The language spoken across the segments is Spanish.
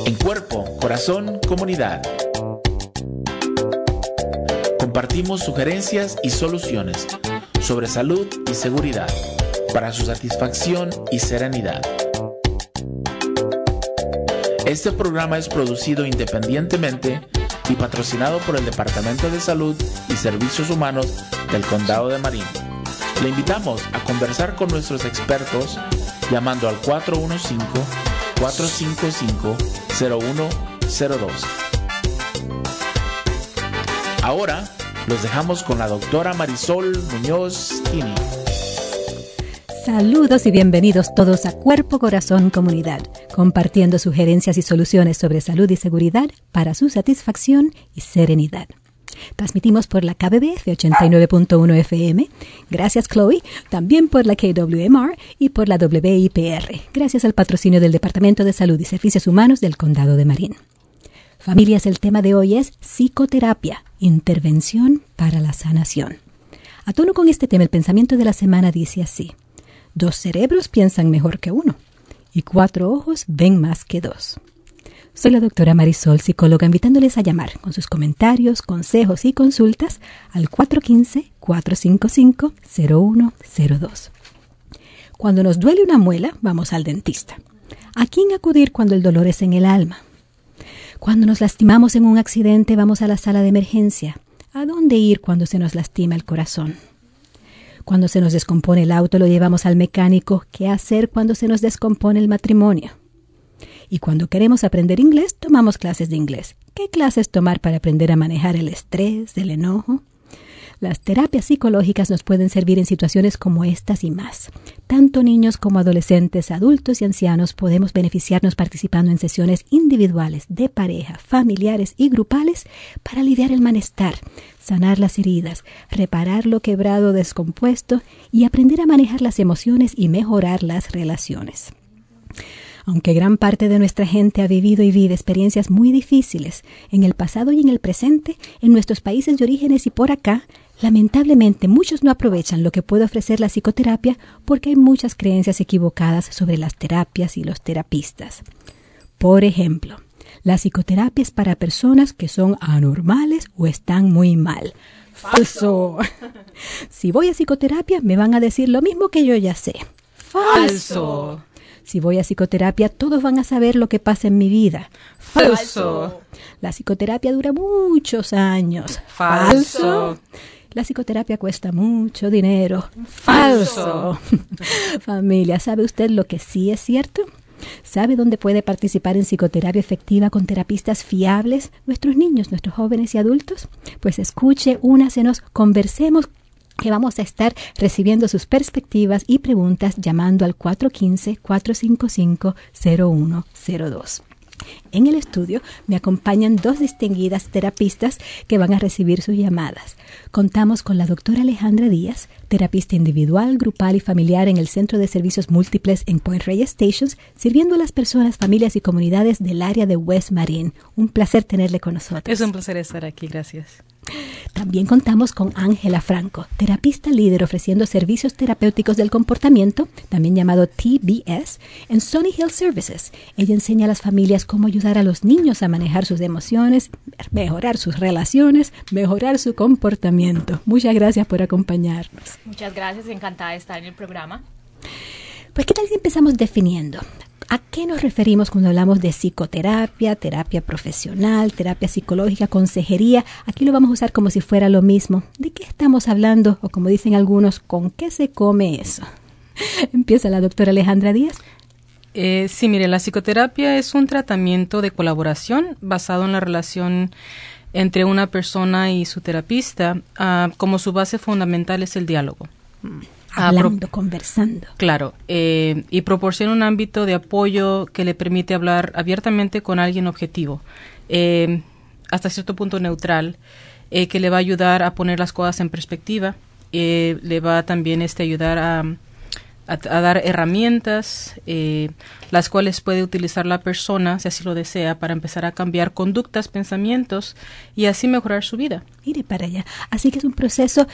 En Cuerpo, Corazón, Comunidad. Compartimos sugerencias y soluciones sobre salud y seguridad para su satisfacción y serenidad. Este programa es producido independientemente y patrocinado por el Departamento de Salud y Servicios Humanos del Condado de Marin. Le invitamos a conversar con nuestros expertos llamando al 415-455-0102. Ahora los dejamos con la doctora Marisol Muñoz Kini. Saludos y bienvenidos todos a Cuerpo, Corazón, Comunidad, compartiendo sugerencias y soluciones sobre salud y seguridad para su satisfacción y serenidad. Transmitimos por la KBBF 89.1 FM, gracias Chloe, también por la KWMR y por la WIPR, gracias al patrocinio del Departamento de Salud y Servicios Humanos del Condado de Marin. Familias, el tema de hoy es psicoterapia, intervención para la sanación. A tono con este tema, el pensamiento de la semana dice así: 2 cerebros piensan mejor que 1 y 4 ojos ven más que 2. Soy la doctora Marisol, psicóloga, invitándoles a llamar con sus comentarios, consejos y consultas al 415-455-0102. Cuando nos duele una muela, vamos al dentista. ¿A quién acudir cuando el dolor es en el alma? Cuando nos lastimamos en un accidente, vamos a la sala de emergencia. ¿A dónde ir cuando se nos lastima el corazón? Cuando se nos descompone el auto, lo llevamos al mecánico. ¿Qué hacer cuando se nos descompone el matrimonio? Y cuando queremos aprender inglés, tomamos clases de inglés. ¿Qué clases tomar para aprender a manejar el estrés, el enojo? Las terapias psicológicas nos pueden servir en situaciones como estas y más. Tanto niños como adolescentes, adultos y ancianos podemos beneficiarnos participando en sesiones individuales, de pareja, familiares y grupales para aliviar el malestar, sanar las heridas, reparar lo quebrado o descompuesto y aprender a manejar las emociones y mejorar las relaciones. Aunque gran parte de nuestra gente ha vivido y vive experiencias muy difíciles en el pasado y en el presente, en nuestros países de orígenes y por acá, lamentablemente muchos no aprovechan lo que puede ofrecer la psicoterapia porque hay muchas creencias equivocadas sobre las terapias y los terapistas. Por ejemplo, la psicoterapia es para personas que son anormales o están muy mal. ¡Falso! Si voy a psicoterapia me van a decir lo mismo que yo ya sé. ¡Falso! Si voy a psicoterapia, todos van a saber lo que pasa en mi vida. ¡Falso! La psicoterapia dura muchos años. ¡Falso! La psicoterapia cuesta mucho dinero. ¡Falso! Familia, ¿sabe usted lo que sí es cierto? ¿Sabe dónde puede participar en psicoterapia efectiva con terapistas fiables? Nuestros niños, nuestros jóvenes y adultos. Pues escuche, únasenos, conversemos, que vamos a estar recibiendo sus perspectivas y preguntas llamando al 415-455-0102. En el estudio me acompañan 2 distinguidas terapistas que van a recibir sus llamadas. Contamos con la doctora Alejandra Díaz, terapista individual, grupal y familiar en el Centro de Servicios Múltiples en Point Reyes Stations, sirviendo a las personas, familias y comunidades del área de West Marin. Un placer tenerle con nosotros. Es un placer estar aquí, gracias. También contamos con Ángela Franco, terapista líder ofreciendo servicios terapéuticos del comportamiento, también llamado TBS, en Sunny Hill Services. Ella enseña a las familias cómo ayudar a los niños a manejar sus emociones, mejorar sus relaciones, mejorar su comportamiento. Muchas gracias por acompañarnos. Muchas gracias, encantada de estar en el programa. Pues, ¿qué tal si empezamos definiendo? ¿A qué nos referimos cuando hablamos de psicoterapia, terapia profesional, terapia psicológica, consejería? Aquí lo vamos a usar como si fuera lo mismo. ¿De qué estamos hablando? O como dicen algunos, ¿con qué se come eso? Empieza la doctora Alejandra Díaz. Sí, mire, la psicoterapia es un tratamiento de colaboración basado en la relación entre una persona y su terapista. Como su base fundamental es el diálogo. Hablando, conversando. Claro, y proporciona un ámbito de apoyo que le permite hablar abiertamente con alguien objetivo, hasta cierto punto neutral, que le va a ayudar a poner las cosas en perspectiva, le va también ayudar a dar herramientas, las cuales puede utilizar la persona, si así lo desea, para empezar a cambiar conductas, pensamientos y así mejorar su vida. Mire para allá. Así que es un proceso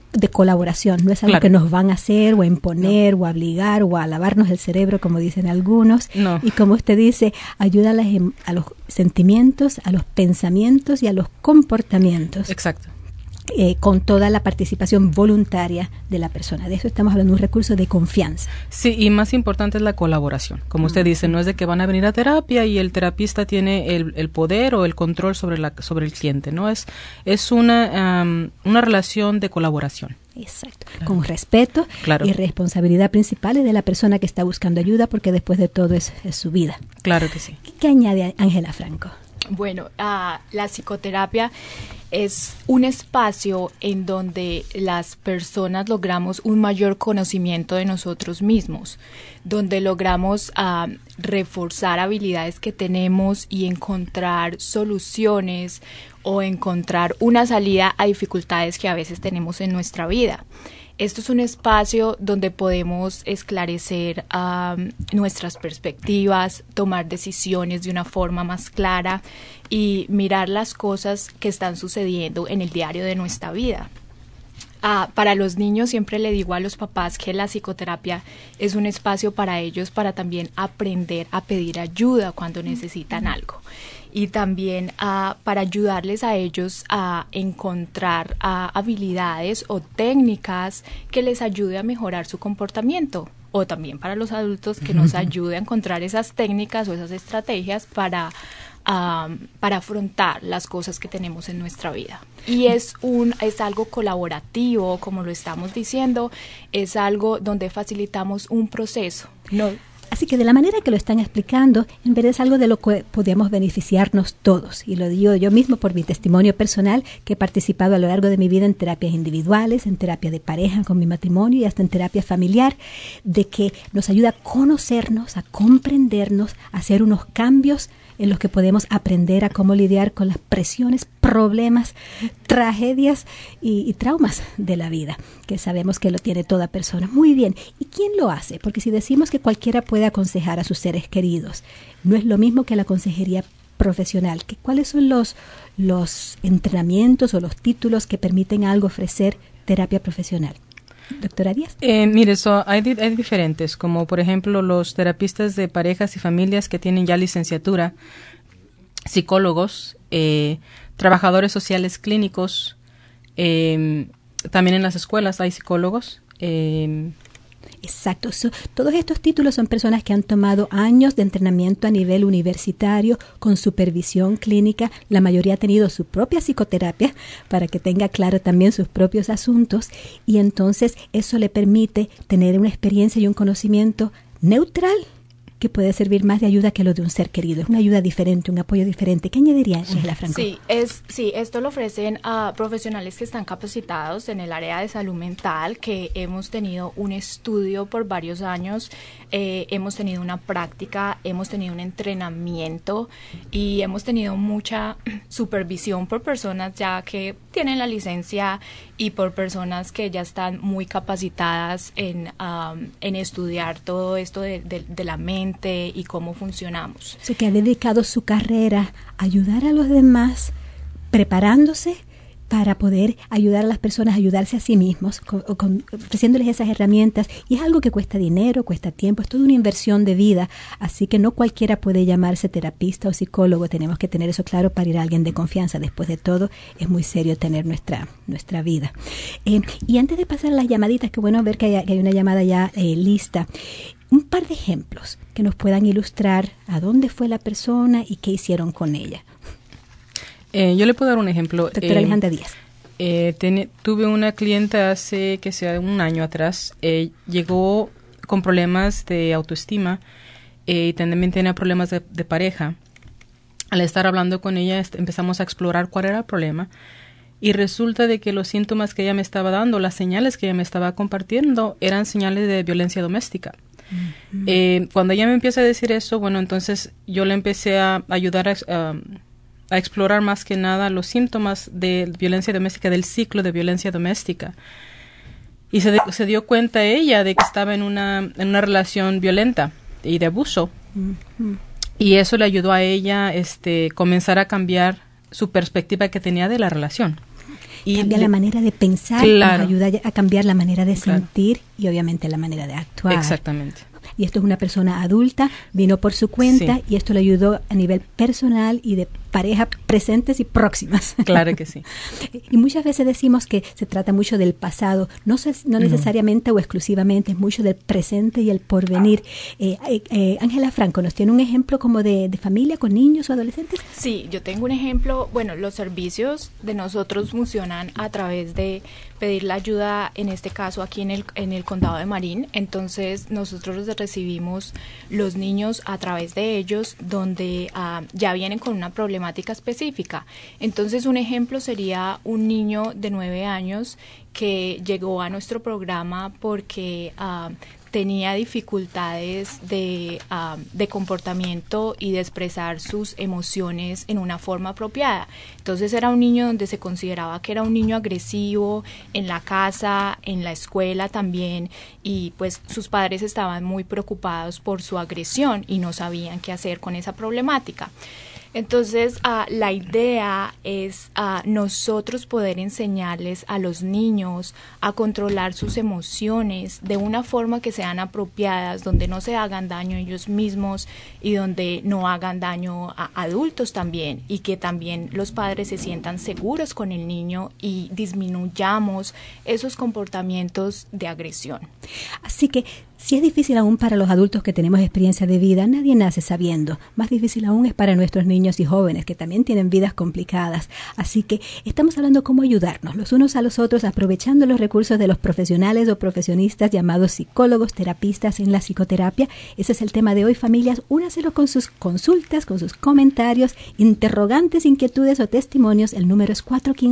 de colaboración, no es algo que nos van a hacer o a imponer o a obligar o a lavarnos el cerebro, como dicen algunos. No. Y como usted dice, ayuda a los sentimientos, a los pensamientos y a los comportamientos. Exacto. Con toda la participación voluntaria de la persona. De eso estamos hablando, un recurso de confianza. Sí, y más importante es la colaboración. Como usted dice, no es de que van a venir a terapia y el terapista tiene el poder o el control sobre el cliente, ¿no? Es una relación de colaboración. Exacto, con respeto y responsabilidad principal es de la persona que está buscando ayuda, porque después de todo es su vida. Claro que sí. ¿Qué añade Ángela Franco? Bueno, la psicoterapia es un espacio en donde las personas logramos un mayor conocimiento de nosotros mismos, donde logramos reforzar habilidades que tenemos y encontrar soluciones o encontrar una salida a dificultades que a veces tenemos en nuestra vida. Esto es un espacio donde podemos esclarecer nuestras perspectivas, tomar decisiones de una forma más clara y mirar las cosas que están sucediendo en el diario de nuestra vida. Para los niños siempre le digo a los papás que la psicoterapia es un espacio para ellos para también aprender a pedir ayuda cuando necesitan algo. Y también para ayudarles a ellos a encontrar habilidades o técnicas que les ayude a mejorar su comportamiento. O también para los adultos que nos ayude a encontrar esas técnicas o esas estrategias para afrontar las cosas que tenemos en nuestra vida. Y es algo colaborativo, como lo estamos diciendo, es algo donde facilitamos un proceso. Así que de la manera que lo están explicando, en verdad es algo de lo que podemos beneficiarnos todos. Y lo digo yo mismo por mi testimonio personal, que he participado a lo largo de mi vida en terapias individuales, en terapia de pareja con mi matrimonio y hasta en terapia familiar, de que nos ayuda a conocernos, a comprendernos, a hacer unos cambios en los que podemos aprender a cómo lidiar con las presiones, problemas, tragedias y traumas de la vida, que sabemos que lo tiene toda persona. Muy bien, ¿y quién lo hace? Porque si decimos que cualquiera puede aconsejar a sus seres queridos, no es lo mismo que la consejería profesional. ¿Cuáles son los entrenamientos o los títulos que permiten a algo ofrecer terapia profesional? Doctora Díaz. Mire, hay diferentes, como por ejemplo los terapistas de parejas y familias que tienen ya licenciatura, psicólogos, trabajadores sociales clínicos, también en las escuelas hay psicólogos. Exacto. Todos estos títulos son personas que han tomado años de entrenamiento a nivel universitario con supervisión clínica. La mayoría ha tenido su propia psicoterapia para que tenga claro también sus propios asuntos, y entonces eso le permite tener una experiencia y un conocimiento neutral que puede servir más de ayuda que lo de un ser querido. Es una ayuda diferente, un apoyo diferente. ¿Qué añadiría, Ángela Franco? Sí, esto lo ofrecen a profesionales que están capacitados en el área de salud mental, que hemos tenido un estudio por varios años, hemos tenido una práctica, hemos tenido un entrenamiento y hemos tenido mucha supervisión por personas ya que tienen la licencia y por personas que ya están muy capacitadas en estudiar todo esto de la mente y cómo funcionamos. O sea, que ha dedicado su carrera a ayudar a los demás, preparándose para poder ayudar a las personas a ayudarse a sí mismos, ofreciéndoles esas herramientas. Y es algo que cuesta dinero, cuesta tiempo, es toda una inversión de vida. Así que no cualquiera puede llamarse terapista o psicólogo. Tenemos que tener eso claro para ir a alguien de confianza. Después de todo, es muy serio tener nuestra vida. Y antes de pasar a las llamaditas, qué bueno ver que hay una llamada ya lista. Un par de ejemplos que nos puedan ilustrar a dónde fue la persona y qué hicieron con ella. Yo le puedo dar un ejemplo. Doctora Alejandra Díaz. Tuve una clienta hace un año atrás. Llegó con problemas de autoestima y también tenía problemas de pareja. Al estar hablando con ella empezamos a explorar cuál era el problema. Y resulta de que los síntomas que ella me estaba dando, las señales que ella me estaba compartiendo, eran señales de violencia doméstica. Uh-huh. Cuando ella me empieza a decir eso, bueno, entonces yo le empecé a ayudar a explorar más que nada los síntomas de violencia doméstica, del ciclo de violencia doméstica. Y se dio cuenta ella de que estaba en una relación violenta y de abuso. Uh-huh. Y eso le ayudó a ella comenzar a cambiar su perspectiva que tenía de la relación. Y cambia la manera de pensar, claro, nos ayuda a cambiar la manera de claro, sentir y obviamente la manera de actuar. Exactamente. Y esto es una persona adulta, vino por su cuenta, Sí. y esto le ayudó a nivel personal y de pareja presentes y próximas. Claro que sí. Y muchas veces decimos que se trata mucho del pasado, no necesariamente o exclusivamente, es mucho del presente y el porvenir. Ángela Franco, ¿nos tiene un ejemplo como de familia con niños o adolescentes? Sí, yo tengo un ejemplo. Bueno, los servicios de nosotros funcionan a través de pedir la ayuda, en este caso aquí en el condado de Marín. Entonces nosotros recibimos los niños a través de ellos, donde ya vienen con una problemática específica. Entonces un ejemplo sería un niño de 9 años que llegó a nuestro programa porque tenía dificultades de comportamiento y de expresar sus emociones en una forma apropiada. Entonces era un niño donde se consideraba que era un niño agresivo en la casa, en la escuela también, y pues sus padres estaban muy preocupados por su agresión y no sabían qué hacer con esa problemática. Entonces, la idea es nosotros poder enseñarles a los niños a controlar sus emociones de una forma que sean apropiadas, donde no se hagan daño a ellos mismos y donde no hagan daño a adultos también, y que también los padres se sientan seguros con el niño y disminuyamos esos comportamientos de agresión. Así que si es difícil aún para los adultos que tenemos experiencia de vida, nadie nace sabiendo. Más difícil aún es para nuestros niños y jóvenes que también tienen vidas complicadas. Así que estamos hablando cómo ayudarnos los unos a los otros, aprovechando los recursos de los profesionales o profesionistas llamados psicólogos, terapistas en la psicoterapia. Ese es el tema de hoy, familias. Únaselo con sus consultas, con sus comentarios, interrogantes, inquietudes o testimonios. El número es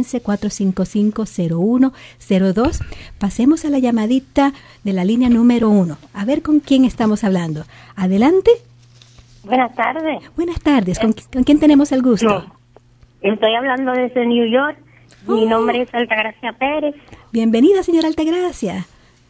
415-455-0102. Pasemos a la llamadita de la línea número 1. A ver con quién estamos hablando. Adelante. Buenas tardes. Buenas tardes. ¿Con quién tenemos el gusto? Estoy hablando desde New York. Mi nombre es Altagracia Pérez. Bienvenida, señora Altagracia.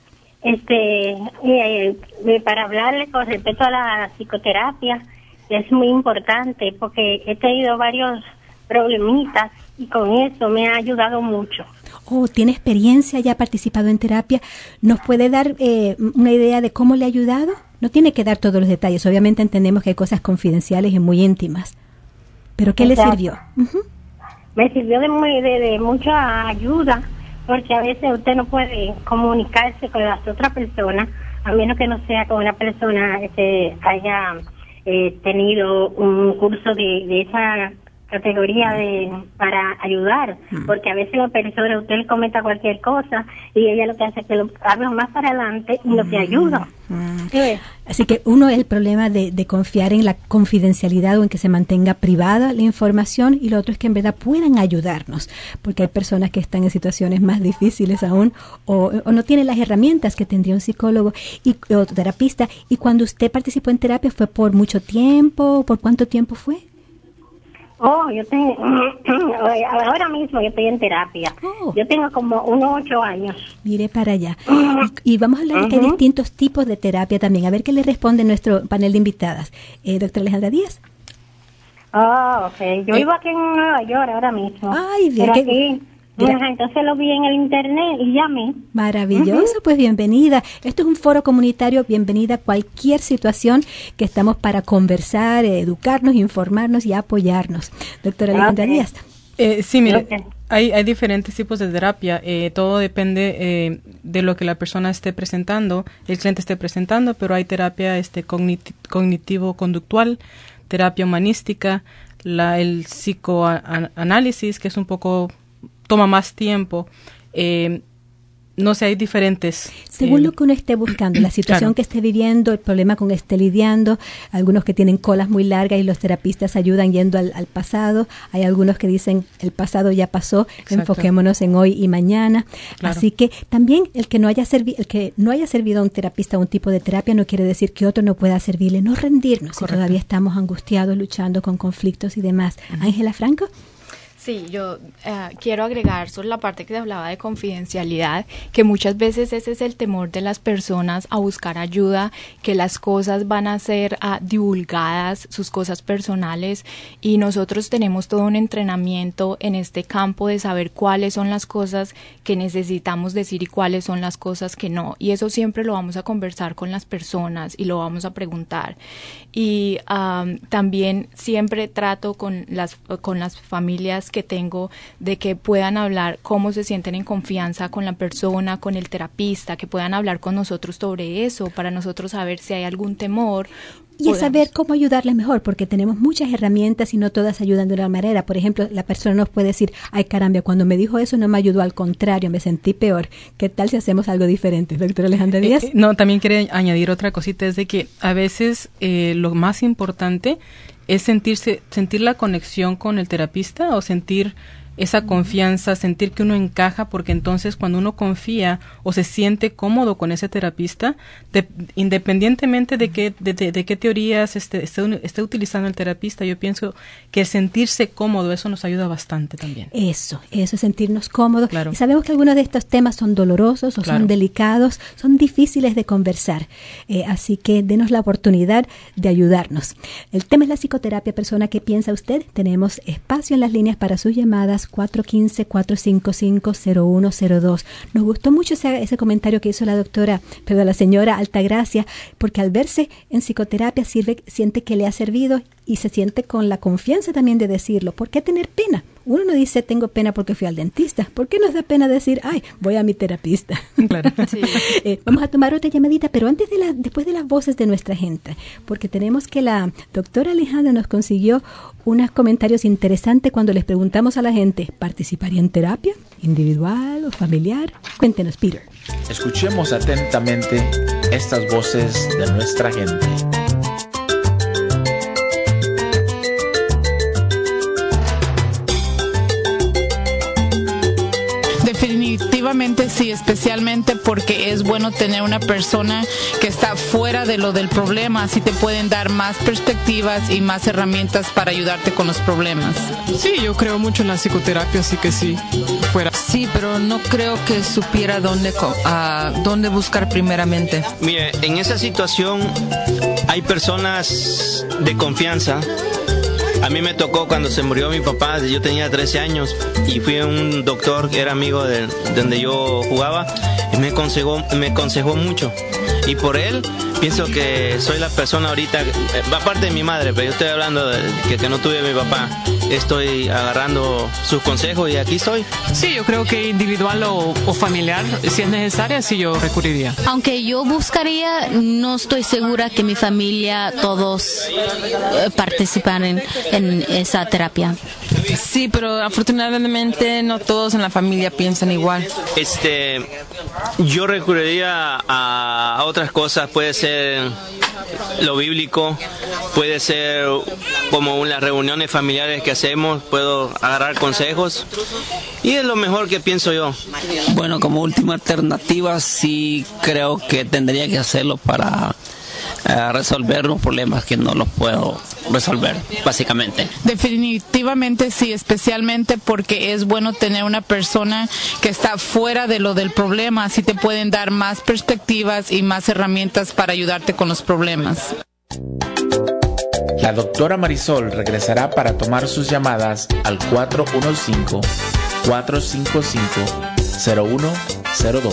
Para hablarle con respecto a la psicoterapia, es muy importante porque he tenido varios problemitas y con eso me ha ayudado mucho. Oh, tiene experiencia, ya ha participado en terapia. ¿Nos puede dar una idea de cómo le ha ayudado? No tiene que dar todos los detalles. Obviamente entendemos que hay cosas confidenciales y muy íntimas. ¿Pero qué Exacto. le sirvió? Uh-huh. Me sirvió de mucha ayuda, porque a veces usted no puede comunicarse con las otras personas, a menos que no sea con una persona que haya tenido un curso de esa categoría para ayudar, porque a veces la persona, usted le comenta cualquier cosa y ella lo que hace es que lo habla más para adelante y no te ayuda. ¿Sí? Así que uno es el problema de confiar en la confidencialidad o en que se mantenga privada la información, y lo otro es que en verdad puedan ayudarnos, porque hay personas que están en situaciones más difíciles aún o no tienen las herramientas que tendría un psicólogo o terapista. Y cuando usted participó en terapia, ¿fue por mucho tiempo? ¿Por cuánto tiempo fue? Ahora mismo yo estoy en terapia. Yo tengo como unos 8 años. Mire para allá. Y vamos a hablar de que hay distintos tipos de terapia también. A ver qué le responde nuestro panel de invitadas. Doctora Alejandra Díaz. Okay. Yo vivo aquí en Nueva York ahora mismo. Ay, bien. Entonces lo vi en el internet y llamé. Maravilloso, pues bienvenida. Esto es un foro comunitario, bienvenida a cualquier situación que estamos para conversar, educarnos, informarnos y apoyarnos. Doctora Alejandra Díaz. Sí, mire, hay diferentes tipos de terapia. Todo depende de lo que la persona esté presentando, el cliente esté presentando, pero hay terapia cognitivo-conductual, terapia humanística, el psicoanálisis, que es un poco toma más tiempo. No sé, hay diferentes. Según lo que uno esté buscando, la situación que esté viviendo, el problema con que esté lidiando, algunos que tienen colas muy largas y los terapistas ayudan yendo al pasado, hay algunos que dicen el pasado ya pasó, enfoquémonos en hoy y mañana. Así que también el que no haya servido a un terapista o un tipo de terapia no quiere decir que otro no pueda servirle, no rendirnos si todavía estamos angustiados, luchando con conflictos y demás. Ángela Franco. Sí, yo quiero agregar sobre la parte que se hablaba de confidencialidad, que muchas veces ese es el temor de las personas a buscar ayuda, que las cosas van a ser divulgadas, sus cosas personales, y nosotros tenemos todo un entrenamiento en este campo de saber cuáles son las cosas que necesitamos decir y cuáles son las cosas que no, y eso siempre lo vamos a conversar con las personas y lo vamos a preguntar. Y también siempre trato con las familias que tengo de que puedan hablar cómo se sienten en confianza con la persona, con el terapista, que puedan hablar con nosotros sobre eso, para nosotros saber si hay algún temor. Y es saber cómo ayudarles mejor, porque tenemos muchas herramientas y no todas ayudan de una manera. Por ejemplo, la persona nos puede decir, ay caramba, cuando me dijo eso no me ayudó, al contrario, me sentí peor. ¿Qué tal si hacemos algo diferente? Doctora Alejandra Díaz. No, también quería añadir otra cosita, es de que a veces lo más importante es sentir la conexión con el terapista o sentir esa confianza, sentir que uno encaja, porque entonces cuando uno confía o se siente cómodo con ese terapista, independientemente de qué teorías esté utilizando el terapista, yo pienso que el sentirse cómodo, eso nos ayuda bastante también. Eso es sentirnos cómodos. Claro. Y sabemos que algunos de estos temas son dolorosos o son delicados, son difíciles de conversar. Así que denos la oportunidad de ayudarnos. El tema es la psicoterapia. Persona, ¿qué piensa usted? Tenemos espacio en las líneas para sus llamadas 415-455-0102. Nos gustó mucho ese comentario que hizo la señora Altagracia, porque al verse en psicoterapia siente que le ha servido y se siente con la confianza también de decirlo. ¿Por qué tener pena? Uno no dice, tengo pena porque fui al dentista. ¿Por qué nos da pena decir, ay, voy a mi terapista? Claro. Sí. Vamos a tomar otra llamadita, pero después de las voces de nuestra gente, porque tenemos que la doctora Alejandra nos consiguió unos comentarios interesantes cuando les preguntamos a la gente, ¿participaría en terapia? ¿Individual o familiar? Cuéntenos, Peter. Escuchemos atentamente estas voces de nuestra gente. Definitivamente sí, especialmente porque es bueno tener una persona que está fuera de lo del problema, así te pueden dar más perspectivas y más herramientas para ayudarte con los problemas. Sí, yo creo mucho en la psicoterapia, así que sí, fuera. Sí, pero no creo que supiera dónde buscar primeramente. Mire, en esa situación hay personas de confianza. A mí me tocó cuando se murió mi papá, yo tenía 13 años y fui a un doctor que era amigo de donde yo jugaba y me aconsejó mucho. Y por él pienso que soy la persona ahorita, aparte de mi madre, pero yo estoy hablando de que no tuve a mi papá, estoy agarrando sus consejos y aquí estoy. Sí, yo creo que individual o familiar, si es necesaria, sí yo recurriría. Aunque yo buscaría, no estoy segura que mi familia todos participan en esa terapia. Sí, pero afortunadamente no todos en la familia piensan igual. Yo recurriría a otras cosas, puede ser lo bíblico, puede ser como las reuniones familiares que hacemos, puedo agarrar consejos y es lo mejor que pienso yo. Bueno, como última alternativa sí creo que tendría que hacerlo para resolver los problemas que no los puedo resolver, básicamente. Definitivamente sí, especialmente porque es bueno tener una persona que está fuera de lo del problema, así te pueden dar más perspectivas y más herramientas para ayudarte con los problemas. La doctora Marisol regresará para tomar sus llamadas al 415-455-0102.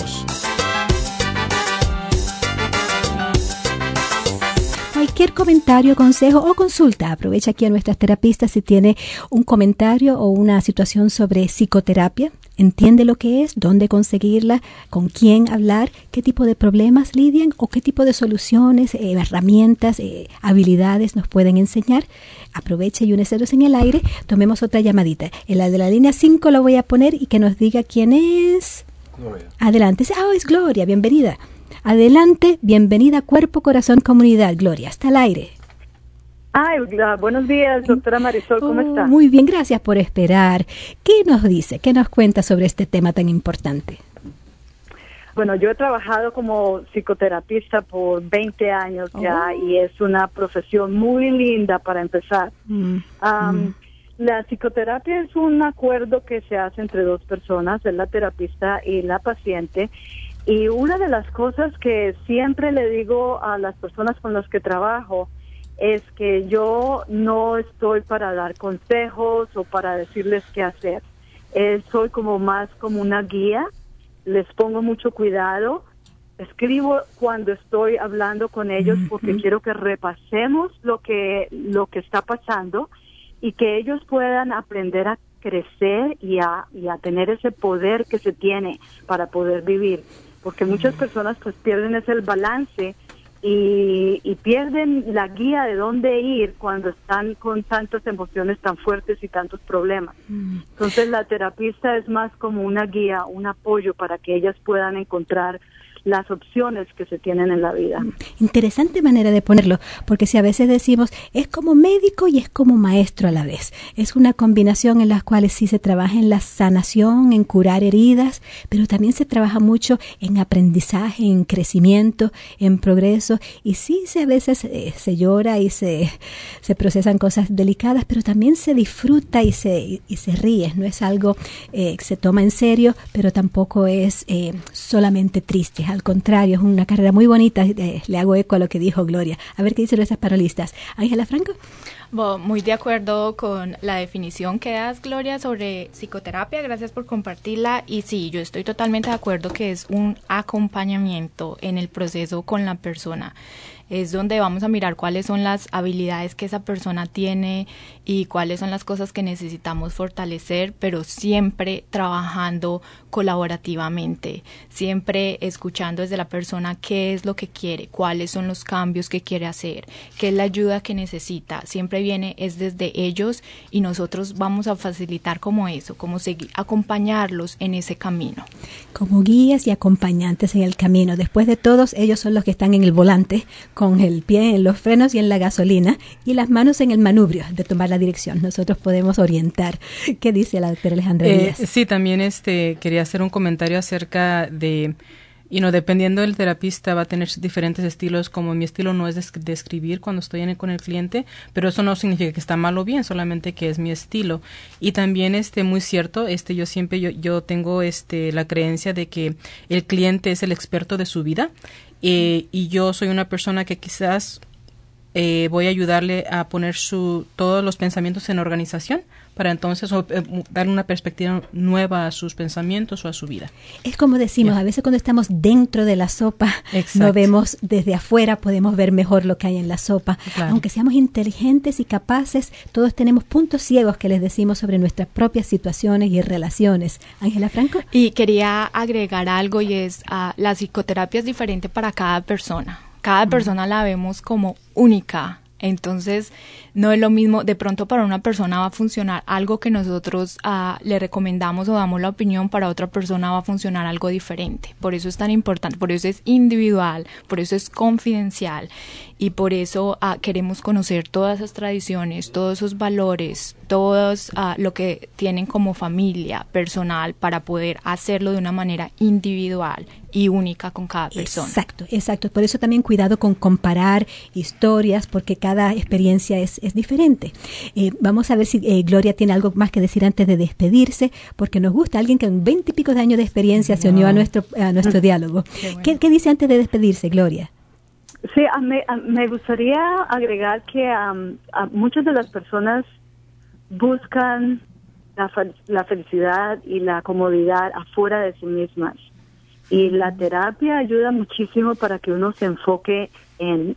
Cualquier comentario, consejo o consulta, aprovecha aquí a nuestras terapistas si tiene un comentario o una situación sobre psicoterapia. Entiende lo que es, dónde conseguirla, con quién hablar, qué tipo de problemas lidian o qué tipo de soluciones, herramientas, habilidades nos pueden enseñar. Aprovecha y úneselos en el aire. Tomemos otra llamadita. En la de la línea 5 lo voy a poner y que nos diga quién es. Gloria. Adelante. Es Gloria, bienvenida. Adelante, bienvenida Cuerpo, Corazón, Comunidad. Gloria, hasta el aire. Ay, buenos días, doctora Marisol, ¿cómo está? Muy bien, gracias por esperar. ¿Qué nos dice, qué nos cuenta sobre este tema tan importante? Bueno, yo he trabajado como psicoterapista por 20 años ya y es una profesión muy linda para empezar. La psicoterapia es un acuerdo que se hace entre dos personas, es la terapista y la paciente. Y una de las cosas que siempre le digo a las personas con las que trabajo es que yo no estoy para dar consejos o para decirles qué hacer. Soy más como una guía, les pongo mucho cuidado, escribo cuando estoy hablando con ellos porque quiero que repasemos lo que está pasando y que ellos puedan aprender a crecer y a tener ese poder que se tiene para poder vivir, porque muchas personas pues pierden ese balance y pierden la guía de dónde ir cuando están con tantas emociones tan fuertes y tantos problemas. Entonces la terapista es más como una guía, un apoyo para que ellas puedan encontrar las opciones que se tienen en la vida. Interesante manera de ponerlo, porque si a veces decimos es como médico y es como maestro a la vez, es una combinación en la cual sí se trabaja en la sanación, en curar heridas, pero también se trabaja mucho en aprendizaje, en crecimiento, en progreso, y sí a veces se llora y se procesan cosas delicadas, pero también se disfruta y se ríe, no es algo que se toma en serio, pero tampoco es solamente triste. Al contrario, es una carrera muy bonita. Le hago eco a lo que dijo Gloria. A ver qué dicen nuestras panelistas. Ángela Franco. Bueno, muy de acuerdo con la definición que das, Gloria, sobre psicoterapia. Gracias por compartirla. Y sí, yo estoy totalmente de acuerdo que es un acompañamiento en el proceso con la persona. Es donde vamos a mirar cuáles son las habilidades que esa persona tiene y cuáles son las cosas que necesitamos fortalecer, pero siempre trabajando colaborativamente, siempre escuchando desde la persona qué es lo que quiere, cuáles son los cambios que quiere hacer, qué es la ayuda que necesita. Siempre es desde ellos y nosotros vamos a facilitar como eso, como seguir, acompañarlos en ese camino. Como guías y acompañantes en el camino. Después de todos, ellos son los que están en el volante, con el pie en los frenos y en la gasolina y las manos en el manubrio de tomar la dirección. Nosotros podemos orientar. ¿Qué dice la doctora Alejandra Díaz? Sí, también quería hacer un comentario acerca de, dependiendo del terapista va a tener diferentes estilos, como mi estilo no es de escribir cuando estoy con el cliente, pero eso no significa que está mal o bien, solamente que es mi estilo. Y también muy cierto, yo tengo la creencia de que el cliente es el experto de su vida. Y yo soy una persona que quizás voy a ayudarle a poner todos los pensamientos en organización para entonces darle una perspectiva nueva a sus pensamientos o a su vida. Es como decimos, a veces cuando estamos dentro de la sopa, no vemos desde afuera, podemos ver mejor lo que hay en la sopa. Claro. Aunque seamos inteligentes y capaces, todos tenemos puntos ciegos que les decimos sobre nuestras propias situaciones y relaciones. Ángela Franco. Y quería agregar algo y es, la psicoterapia es diferente para cada persona. Cada persona la vemos como única. Entonces, no es lo mismo, de pronto para una persona va a funcionar algo que nosotros le recomendamos o damos la opinión, para otra persona va a funcionar algo diferente. Por eso es tan importante, por eso es individual, por eso es confidencial y por eso queremos conocer todas esas tradiciones, todos esos valores, todos lo que tienen como familia personal para poder hacerlo de una manera individual y única con cada persona. Exacto. Por eso también cuidado con comparar historias, porque cada experiencia es diferente. Vamos a ver si Gloria tiene algo más que decir antes de despedirse, porque nos gusta alguien que en 20 y pico de años de experiencia se unió a nuestro diálogo. Bueno. ¿Qué dice antes de despedirse, Gloria? Sí, me gustaría agregar que muchas de las personas buscan la felicidad y la comodidad afuera de sí mismas. Y la terapia ayuda muchísimo para que uno se enfoque en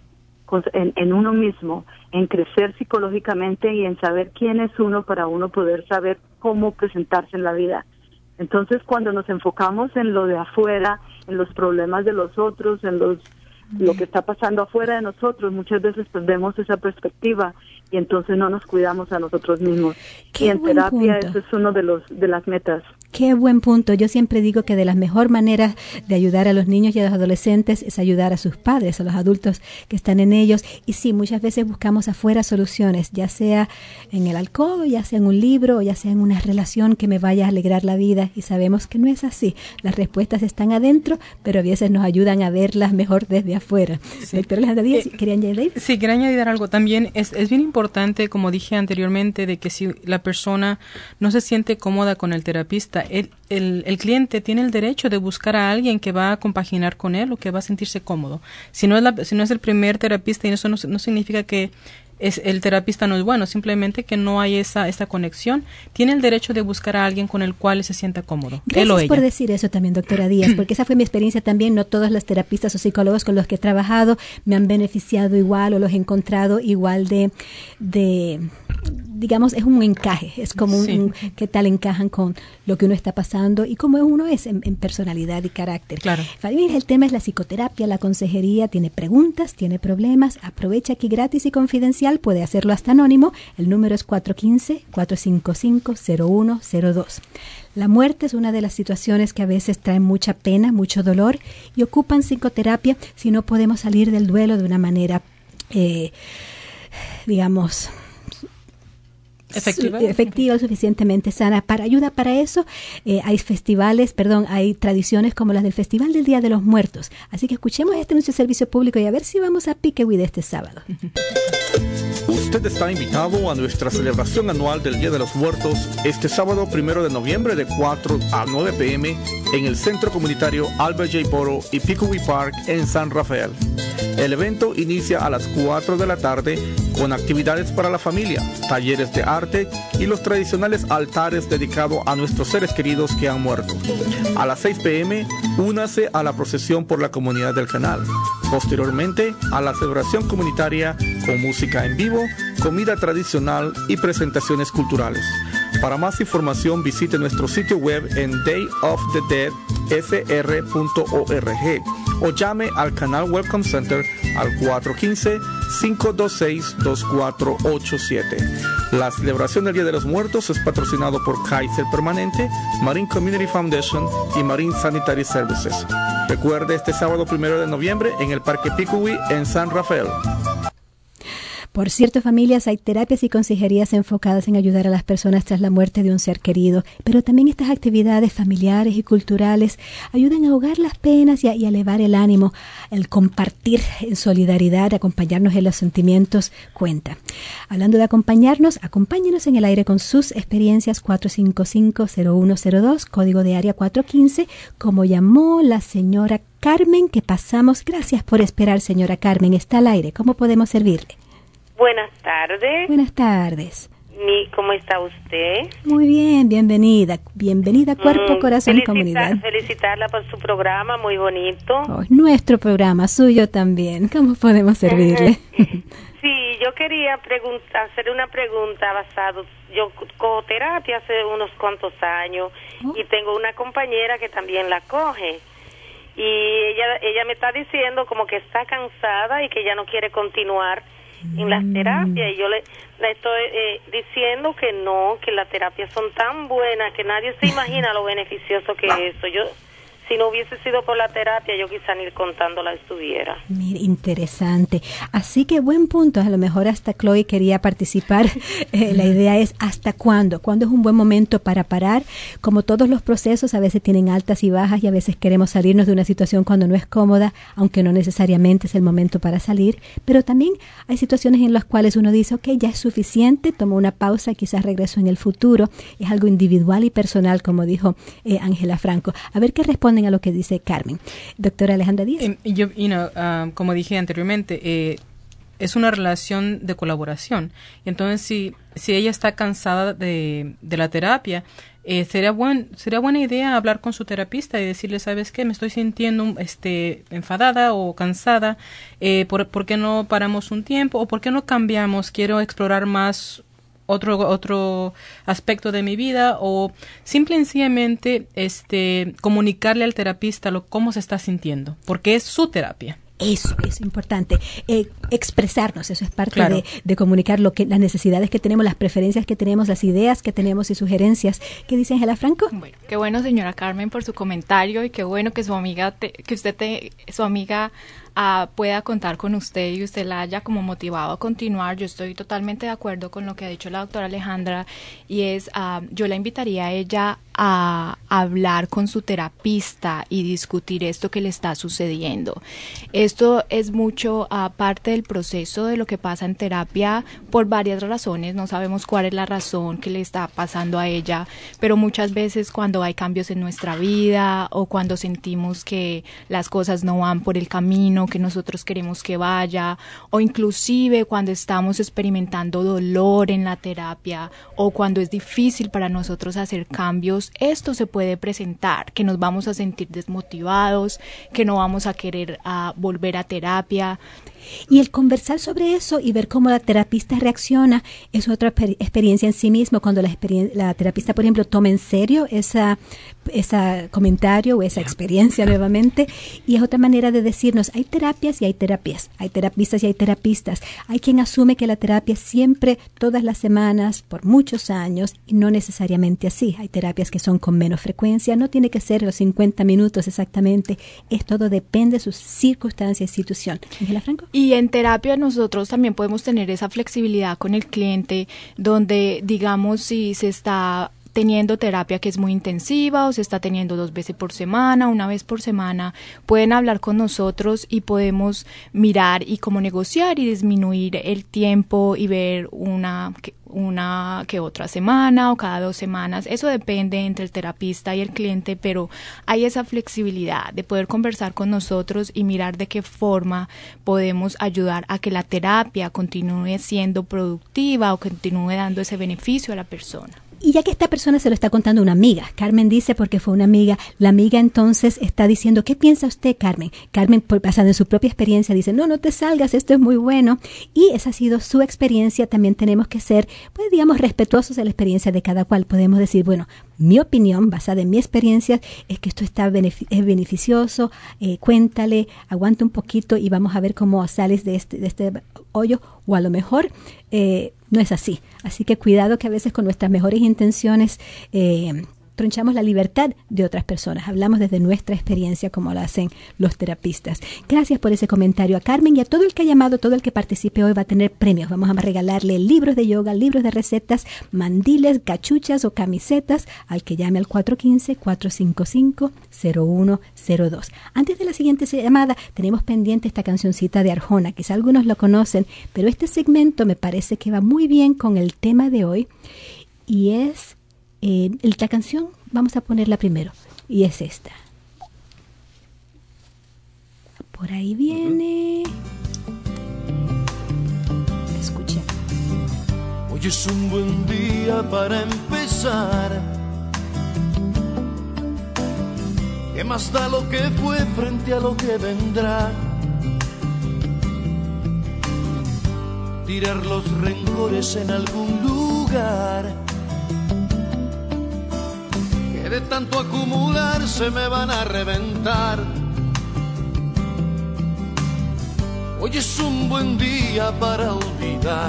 uno mismo, en crecer psicológicamente y en saber quién es uno para uno poder saber cómo presentarse en la vida. Entonces, cuando nos enfocamos en lo de afuera, en los problemas de los otros, en lo que está pasando afuera de nosotros, muchas veces perdemos esa perspectiva y entonces no nos cuidamos a nosotros mismos. Y en terapia eso es uno de las metas. Qué buen punto. Yo siempre digo que de las mejores maneras de ayudar a los niños y a los adolescentes es ayudar a sus padres, a los adultos que están en ellos. Y sí, muchas veces buscamos afuera soluciones, ya sea en el alcohol, ya sea en un libro, o ya sea en una relación que me vaya a alegrar la vida. Y sabemos que no es así. Las respuestas están adentro, pero a veces nos ayudan a verlas mejor desde afuera. Sí. Doctora Alejandra Díaz, ¿quería añadir? Sí, quería añadir algo. También es bien importante, como dije anteriormente, de que si la persona no se siente cómoda con el terapista, el cliente tiene el derecho de buscar a alguien que va a compaginar con él o que va a sentirse cómodo. Si no es el primer terapista, y eso no significa que el terapista no es bueno, simplemente que no hay esa conexión, tiene el derecho de buscar a alguien con el cual se sienta cómodo. Gracias por decir eso también, doctora Díaz, porque esa fue mi experiencia también. No todos los terapistas o psicólogos con los que he trabajado me han beneficiado igual o los he encontrado igual de digamos, es un encaje, es como qué tal encajan con lo que uno está pasando y cómo uno es en personalidad y carácter. Claro. El tema es la psicoterapia, la consejería, tiene preguntas, tiene problemas, aprovecha aquí gratis y confidencial, puede hacerlo hasta anónimo, el número es 415-455-0102. La muerte es una de las situaciones que a veces traen mucha pena, mucho dolor y ocupan psicoterapia si no podemos salir del duelo de una manera, digamos, efectiva, suficientemente sana. Para ayuda para eso, hay tradiciones como las del Festival del Día de los Muertos. Así que escuchemos este anuncio de servicio público y a ver si vamos a Piquewid este sábado. Usted está invitado a nuestra celebración anual del Día de los Muertos este sábado 1 de noviembre de 4 a 9 p.m. en el Centro Comunitario Albert J. Boro y Pickaway Park en San Rafael. El evento inicia a las 4 de la tarde con actividades para la familia, talleres de arte y los tradicionales altares dedicados a nuestros seres queridos que han muerto. A las 6 p.m. únase a la procesión por la comunidad del canal. Posteriormente a la celebración comunitaria con música en vivo, comida tradicional y presentaciones culturales. Para más información visite nuestro sitio web en dayofthedeadsr.org o llame al Canal Welcome Center al 415-526-2487. La celebración del Día de los Muertos es patrocinado por Kaiser Permanente, Marine Community Foundation y Marine Sanitary Services. Recuerde este sábado 1 de noviembre en el Parque Pickaway en San Rafael. Por cierto, familias, hay terapias y consejerías enfocadas en ayudar a las personas tras la muerte de un ser querido, pero también estas actividades familiares y culturales ayudan a ahogar las penas y a elevar el ánimo. El compartir en solidaridad, acompañarnos en los sentimientos, cuenta. Hablando de acompañarnos, acompáñenos en el aire con sus experiencias 455-0102, código de área 415, como llamó la señora Carmen, que pasamos. Gracias por esperar, señora Carmen. Está al aire. ¿Cómo podemos servirle? Buenas tardes. Buenas tardes. ¿Cómo está usted? Muy bien, bienvenida. Bienvenida Cuerpo, Corazón y Comunidad. Felicitarla por su programa, muy bonito. Oh, nuestro programa, suyo también. ¿Cómo podemos servirle? Sí, yo quería hacer una pregunta basada. Yo cojo terapia hace unos cuantos años y tengo una compañera que también la coge. Y ella me está diciendo como que está cansada y que ya no quiere continuar en las terapias, y yo le estoy diciendo que no, que las terapias son tan buenas que nadie se imagina lo beneficioso que es eso. Yo, si no hubiese sido por la terapia, yo quizá ni contándola estuviera. Mira, interesante. Así que buen punto. A lo mejor hasta Chloe quería participar. La idea es ¿hasta cuándo? ¿Cuándo es un buen momento para parar? Como todos los procesos, a veces tienen altas y bajas y a veces queremos salirnos de una situación cuando no es cómoda, aunque no necesariamente es el momento para salir. Pero también hay situaciones en las cuales uno dice, ok, ya es suficiente, tomo una pausa, quizás regreso en el futuro. Es algo individual y personal, como dijo Ángela Franco. A ver qué responde a lo que dice Carmen. Doctora Alejandra Díaz. Como dije anteriormente, es una relación de colaboración. Entonces, si ella está cansada de la terapia, sería buena idea hablar con su terapista y decirle, ¿sabes qué? Me estoy sintiendo enfadada o cansada. ¿Por qué no paramos un tiempo? ¿O por qué no cambiamos? Quiero explorar más otro aspecto de mi vida, o simple y sencillamente comunicarle al terapista cómo se está sintiendo, porque es su terapia. Eso es importante. Expresarnos, eso es parte Claro. de comunicar las necesidades que tenemos, las preferencias que tenemos, las ideas que tenemos y sugerencias. ¿Qué dice Ángela Franco? Bueno, qué bueno, señora Carmen, por su comentario, y qué bueno que su amiga, su amiga pueda contar con usted y usted la haya como motivado a continuar. Yo estoy totalmente de acuerdo con lo que ha dicho la doctora Alejandra, y es, yo la invitaría a ella a hablar con su terapista y discutir esto que le está sucediendo. Esto es mucho parte del proceso de lo que pasa en terapia por varias razones. No sabemos cuál es la razón que le está pasando a ella, pero muchas veces cuando hay cambios en nuestra vida o cuando sentimos que las cosas no van por el camino que nosotros queremos que vaya, o inclusive cuando estamos experimentando dolor en la terapia o cuando es difícil para nosotros hacer cambios, esto se puede presentar, que nos vamos a sentir desmotivados, que no vamos a querer volver a terapia. Y el conversar sobre eso y ver cómo la terapista reacciona es otra experiencia en sí mismo. Cuando la terapista, por ejemplo, toma en serio ese comentario o esa experiencia nuevamente, y es otra manera de decirnos, hay terapias y hay terapias, hay terapistas y hay terapistas. Hay quien asume que la terapia es siempre, todas las semanas, por muchos años, y no necesariamente así. Hay terapias que son con menos frecuencia, no tiene que ser los 50 minutos exactamente, todo depende de sus circunstancias y situación. Ángela Franco. Y en terapia nosotros también podemos tener esa flexibilidad con el cliente, donde, digamos, si se está teniendo terapia que es muy intensiva o se está teniendo 2 veces por semana, 1 vez por semana, pueden hablar con nosotros y podemos mirar y cómo negociar y disminuir el tiempo y ver una que otra semana o cada 2 semanas. Eso depende entre el terapista y el cliente, pero hay esa flexibilidad de poder conversar con nosotros y mirar de qué forma podemos ayudar a que la terapia continúe siendo productiva o continúe dando ese beneficio a la persona. Y ya que esta persona se lo está contando a una amiga, Carmen dice porque fue una amiga, la amiga entonces está diciendo, ¿qué piensa usted, Carmen? Carmen, basada en su propia experiencia, dice, no te salgas, esto es muy bueno. Y esa ha sido su experiencia. También tenemos que ser, pues digamos, respetuosos de la experiencia de cada cual. Podemos decir, bueno, mi opinión, basada en mi experiencia, es que esto es beneficioso, cuéntale, aguanta un poquito y vamos a ver cómo sales de este hoyo, o a lo mejor no es así. Así que cuidado, que a veces con nuestras mejores intenciones tronchamos la libertad de otras personas. Hablamos desde nuestra experiencia, como lo hacen los terapistas. Gracias por ese comentario a Carmen, y a todo el que ha llamado, todo el que participe hoy va a tener premios. Vamos a regalarle libros de yoga, libros de recetas, mandiles, cachuchas o camisetas al que llame al 415-455-0102. Antes de la siguiente llamada, tenemos pendiente esta cancioncita de Arjona. Quizá algunos lo conocen, pero este segmento me parece que va muy bien con el tema de hoy, y es la canción, vamos a ponerla primero, y es esta. Por ahí viene. Escuchen. Hoy es un buen día para empezar. ¿Qué más da lo que fue frente a lo que vendrá? Tirar los rencores en algún lugar, que de tanto acumular se me van a reventar. Hoy es un buen día para olvidar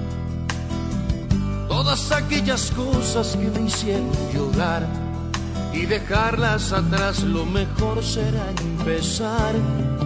todas aquellas cosas que me hicieron llorar y dejarlas atrás. Lo mejor será empezar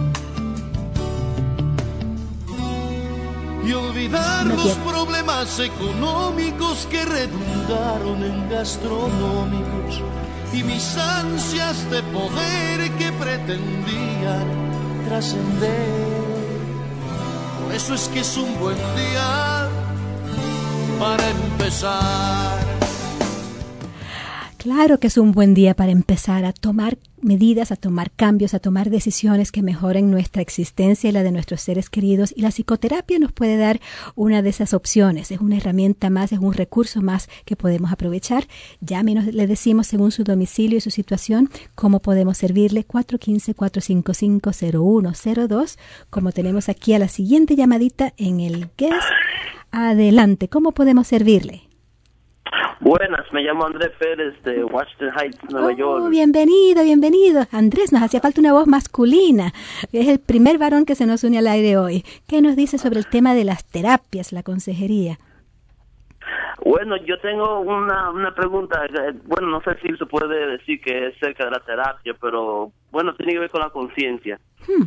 y olvidar los problemas económicos que redundaron en gastronómicos y mis ansias de poder que pretendían trascender. Por eso es que es un buen día para empezar. Claro que es un buen día para empezar a tomar medidas, a tomar cambios, a tomar decisiones que mejoren nuestra existencia y la de nuestros seres queridos. Y la psicoterapia nos puede dar una de esas opciones. Es una herramienta más, es un recurso más que podemos aprovechar. Llámenos, le decimos según su domicilio y su situación cómo podemos servirle. 415-455-0102. Como tenemos aquí a la siguiente llamadita en el guest. Adelante, ¿cómo podemos servirle? Buenas, me llamo Andrés Pérez de Washington Heights, Nueva York. Bienvenido. Andrés, nos hacía falta una voz masculina. Es el primer varón que se nos une al aire hoy. ¿Qué nos dice sobre el tema de las terapias, la consejería? Bueno, yo tengo una pregunta. Bueno, no sé si se puede decir que es cerca de la terapia, pero bueno, tiene que ver con la conciencia.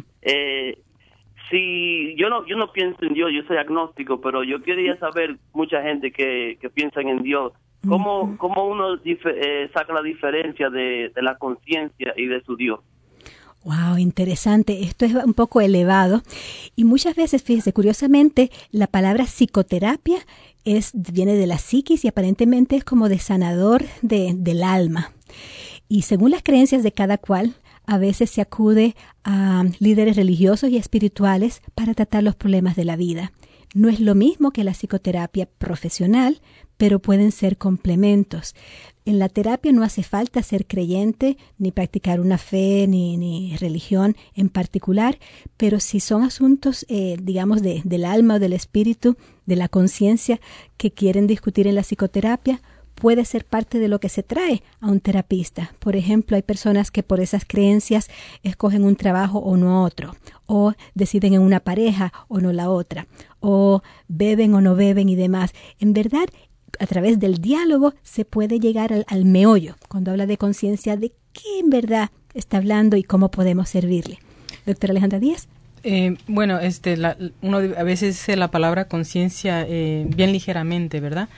Si yo no pienso en Dios, yo soy agnóstico, pero yo quería saber, mucha gente que piensa en Dios, ¿cómo uno saca la diferencia de la conciencia y de su Dios? Wow, interesante. Esto es un poco elevado. Y muchas veces, fíjese, curiosamente, la palabra psicoterapia viene de la psiquis y aparentemente es como de sanador del alma. Y según las creencias de cada cual, a veces se acude a líderes religiosos y espirituales para tratar los problemas de la vida. No es lo mismo que la psicoterapia profesional, pero pueden ser complementos. En la terapia no hace falta ser creyente, ni practicar una fe, ni religión en particular, pero si son asuntos, digamos, del alma o del espíritu, de la conciencia que quieren discutir en la psicoterapia, puede ser parte de lo que se trae a un terapista. Por ejemplo, hay personas que por esas creencias escogen un trabajo o no otro, o deciden en una pareja o no la otra, o beben o no beben y demás. En verdad, a través del diálogo se puede llegar al meollo, cuando habla de conciencia, de qué en verdad está hablando y cómo podemos servirle. Doctora Alejandra Díaz. Bueno, uno a veces dice la palabra conciencia bien ligeramente, ¿verdad?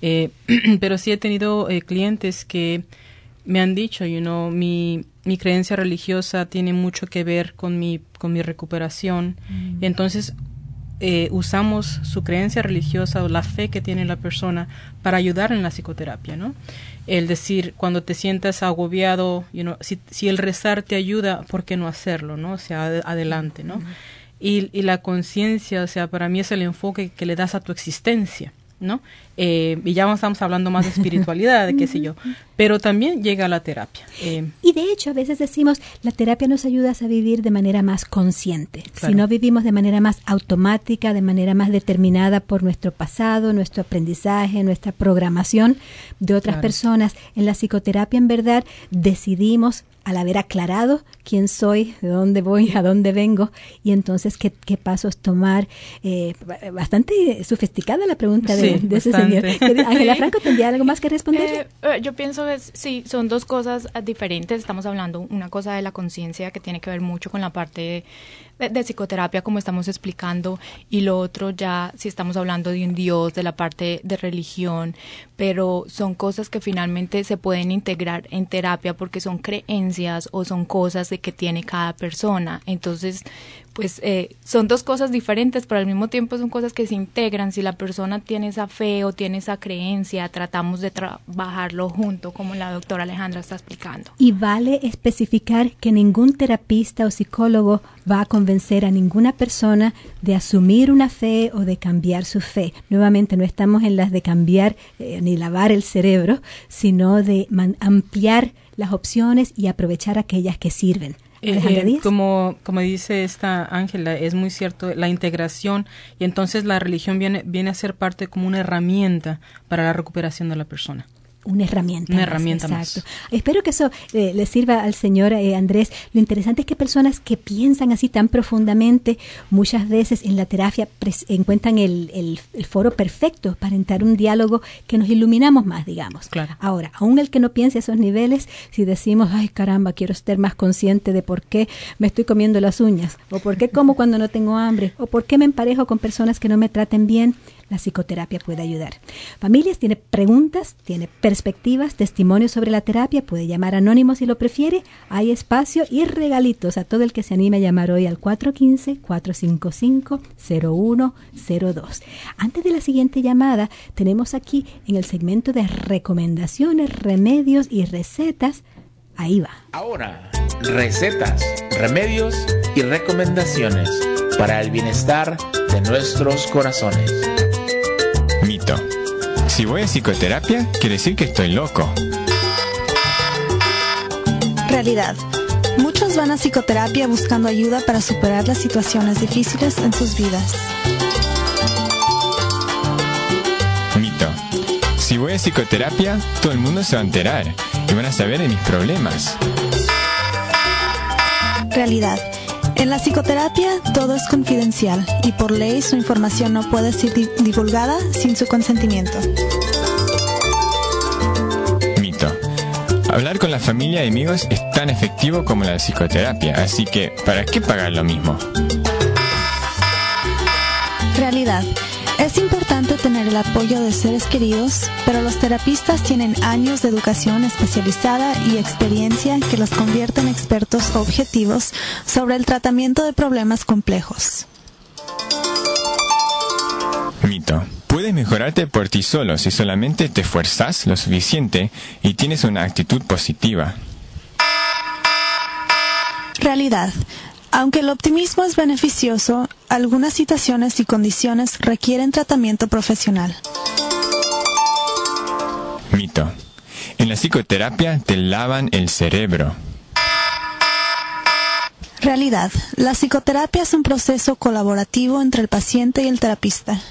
Pero sí he tenido clientes que me han dicho, mi creencia religiosa tiene mucho que ver con mi recuperación. Entonces, usamos su creencia religiosa o la fe que tiene la persona para ayudar en la psicoterapia, ¿no? El decir, cuando te sientas agobiado, si el rezar te ayuda, ¿por qué no hacerlo, no? O sea, adelante, ¿no? Y la conciencia, o sea, para mí es el enfoque que le das a tu existencia, ¿no? Y ya estamos hablando más de espiritualidad, de qué sé yo, pero también llega a la terapia. Y de hecho, a veces decimos, la terapia nos ayuda a vivir de manera más consciente. Claro. Si no vivimos de manera más automática, de manera más determinada por nuestro pasado, nuestro aprendizaje, nuestra programación de otras personas, en la psicoterapia en verdad decidimos, al haber aclarado quién soy, de dónde voy, a dónde vengo, y entonces qué pasos tomar. Bastante sofisticada la pregunta de ese señor. Ángela Franco, ¿tendría algo más que responder? Yo pienso que sí, son dos cosas diferentes. Estamos hablando una cosa de la conciencia que tiene que ver mucho con la parte de psicoterapia, como estamos explicando, y lo otro ya, si estamos hablando de un Dios, de la parte de religión, pero son cosas que finalmente se pueden integrar en terapia porque son creencias o son cosas de que tiene cada persona. Entonces, pues son dos cosas diferentes, pero al mismo tiempo son cosas que se integran. Si la persona tiene esa fe o tiene esa creencia, tratamos de trabajarlo junto, como la doctora Alejandra está explicando. Y vale especificar que ningún terapista o psicólogo va a convencer a ninguna persona de asumir una fe o de cambiar su fe. Nuevamente, no estamos en las de cambiar ni lavar el cerebro, sino de ampliar las opciones y aprovechar aquellas que sirven. Como dice esta Ángela, es muy cierto la integración, y entonces la religión viene a ser parte como una herramienta para la recuperación de la persona. Una herramienta más. Espero que eso le sirva al señor Andrés. Lo interesante es que personas que piensan así tan profundamente, muchas veces en la terapia encuentran el foro perfecto para entrar un diálogo que nos iluminamos más, digamos. Claro. Ahora, aún el que no piense a esos niveles, si decimos, ay caramba, quiero ser más consciente de por qué me estoy comiendo las uñas, o por qué como cuando no tengo hambre, o por qué me emparejo con personas que no me traten bien, la psicoterapia puede ayudar. Familias, tiene preguntas, tiene perspectivas, testimonios sobre la terapia, puede llamar anónimo si lo prefiere. Hay espacio y regalitos a todo el que se anime a llamar hoy al 415-455-0102. Antes de la siguiente llamada, tenemos aquí en el segmento de recomendaciones, remedios y recetas. Ahí va. Ahora, recetas, remedios y recomendaciones para el bienestar de nuestros corazones. Mito. Si voy a psicoterapia, quiere decir que estoy loco. Realidad. Muchos van a psicoterapia buscando ayuda para superar las situaciones difíciles en sus vidas. Mito. Si voy a psicoterapia, todo el mundo se va a enterar y van a saber de mis problemas. Realidad. En la psicoterapia todo es confidencial y por ley su información no puede ser divulgada sin su consentimiento. Mito. Hablar con la familia y amigos es tan efectivo como la psicoterapia, así que ¿para qué pagar lo mismo? Realidad. Es importante tener el apoyo de seres queridos, pero los terapistas tienen años de educación especializada y experiencia que los convierte en expertos objetivos sobre el tratamiento de problemas complejos. Mito. Puedes mejorarte por ti solo si solamente te esfuerzas lo suficiente y tienes una actitud positiva. Realidad. Aunque el optimismo es beneficioso, algunas situaciones y condiciones requieren tratamiento profesional. Mito. En la psicoterapia te lavan el cerebro. Realidad. La psicoterapia es un proceso colaborativo entre el paciente y el terapista.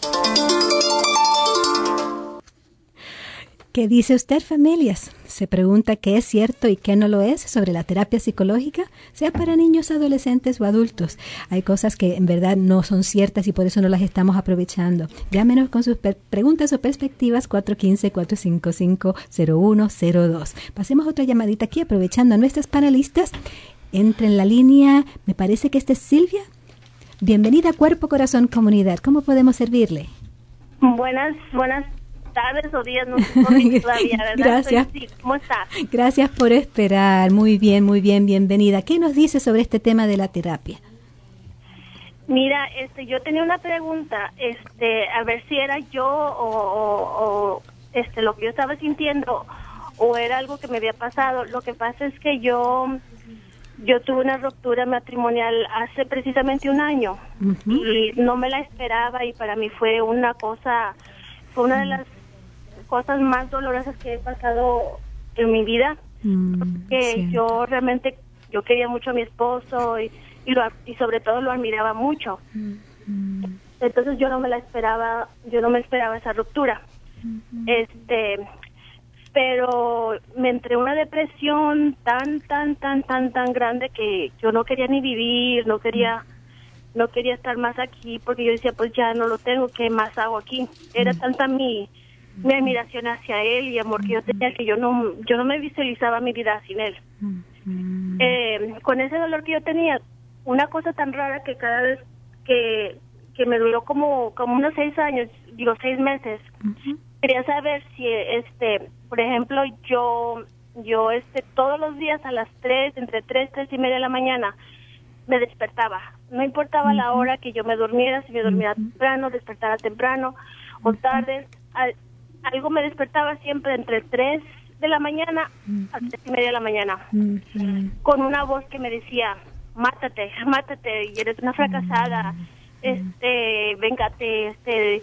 ¿Qué dice usted, familias? ¿Se pregunta qué es cierto y qué no lo es sobre la terapia psicológica, sea para niños, adolescentes o adultos? Hay cosas que en verdad no son ciertas y por eso no las estamos aprovechando. Llámenos con sus preguntas o perspectivas 415-455-0102. Pasemos otra llamadita aquí aprovechando a nuestras panelistas. Entre en la línea, me parece que esta es Silvia. Bienvenida a Cuerpo, Corazón, Comunidad. ¿Cómo podemos servirle? Buenas tardes o días, no sé todavía, ¿verdad? Gracias. ¿Cómo estás? Gracias por esperar. Muy bien, bienvenida. ¿Qué nos dice sobre este tema de la terapia? Mira, yo tenía una pregunta, a ver si era yo o lo que yo estaba sintiendo o era algo que me había pasado. Lo que pasa es que yo tuve una ruptura matrimonial hace precisamente un año y no me la esperaba y para mí fue una de las cosas más dolorosas que he pasado en mi vida, porque sí. Yo quería mucho a mi esposo y sobre todo lo admiraba mucho. Entonces yo no me esperaba esa ruptura. Pero me entré en una depresión tan grande que yo no quería ni vivir, no quería estar más aquí, porque yo decía, pues ya no lo tengo, ¿qué más hago aquí? Era tanta mi admiración hacia él y amor que yo tenía que yo no me visualizaba mi vida sin él. Con ese dolor que yo tenía, una cosa tan rara que cada vez que me duró como unos 6 meses, quería saber si por ejemplo, yo todos los días a las 3 y media de la mañana me despertaba, no importaba la hora que yo me durmiera, si me dormía temprano, despertara temprano o tarde, algo me despertaba siempre entre 3 de la mañana a 3 y media de la mañana, con una voz que me decía, mátate, y eres una fracasada, véngate,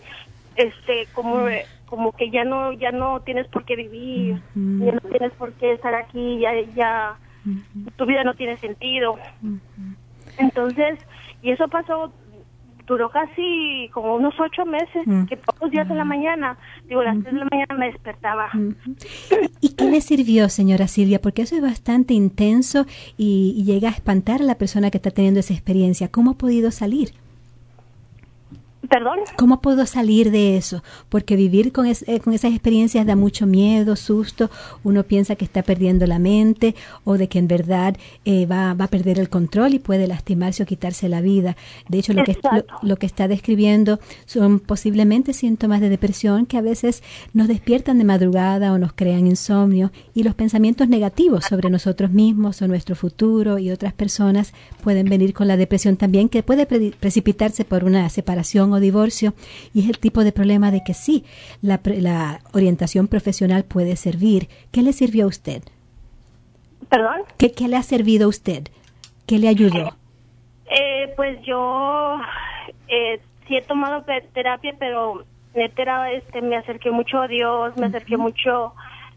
como que ya no tienes por qué vivir, ya no tienes por qué estar aquí, ya tu vida no tiene sentido. Entonces, y eso duró casi como unos 8 meses, que todos los días de la mañana, a las 3 de la mañana me despertaba. ¿Y qué le sirvió, señora Silvia? Porque eso es bastante intenso y llega a espantar a la persona que está teniendo esa experiencia. ¿Cómo ha podido salir? ¿Perdón? ¿Cómo puedo salir de eso? Porque vivir con esas experiencias da mucho miedo, susto. Uno piensa que está perdiendo la mente o de que en verdad va a perder el control y puede lastimarse o quitarse la vida. De hecho, lo que está describiendo son posiblemente síntomas de depresión que a veces nos despiertan de madrugada o nos crean insomnio, y los pensamientos negativos sobre nosotros mismos o nuestro futuro y otras personas pueden venir con la depresión también, que puede precipitarse por una separación o divorcio, y es el tipo de problema de que sí, la orientación profesional puede servir. ¿Qué le sirvió a usted? ¿Perdón? ¿Qué le ha servido a usted? ¿Qué le ayudó? Pues yo sí he tomado terapia, pero me acerqué mucho a Dios, me acerqué mucho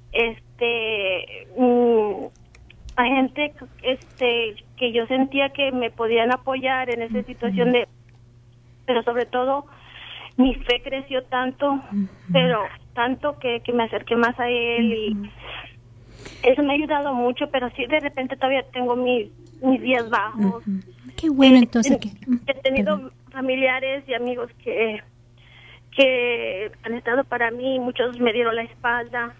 a gente que yo sentía que me podían apoyar en esa situación pero sobre todo mi fe creció tanto, pero tanto que me acerqué más a él y eso me ha ayudado mucho, pero sí de repente todavía tengo mis días bajos. Qué bueno, entonces. He tenido familiares y amigos que han estado para mí, muchos me dieron la espalda.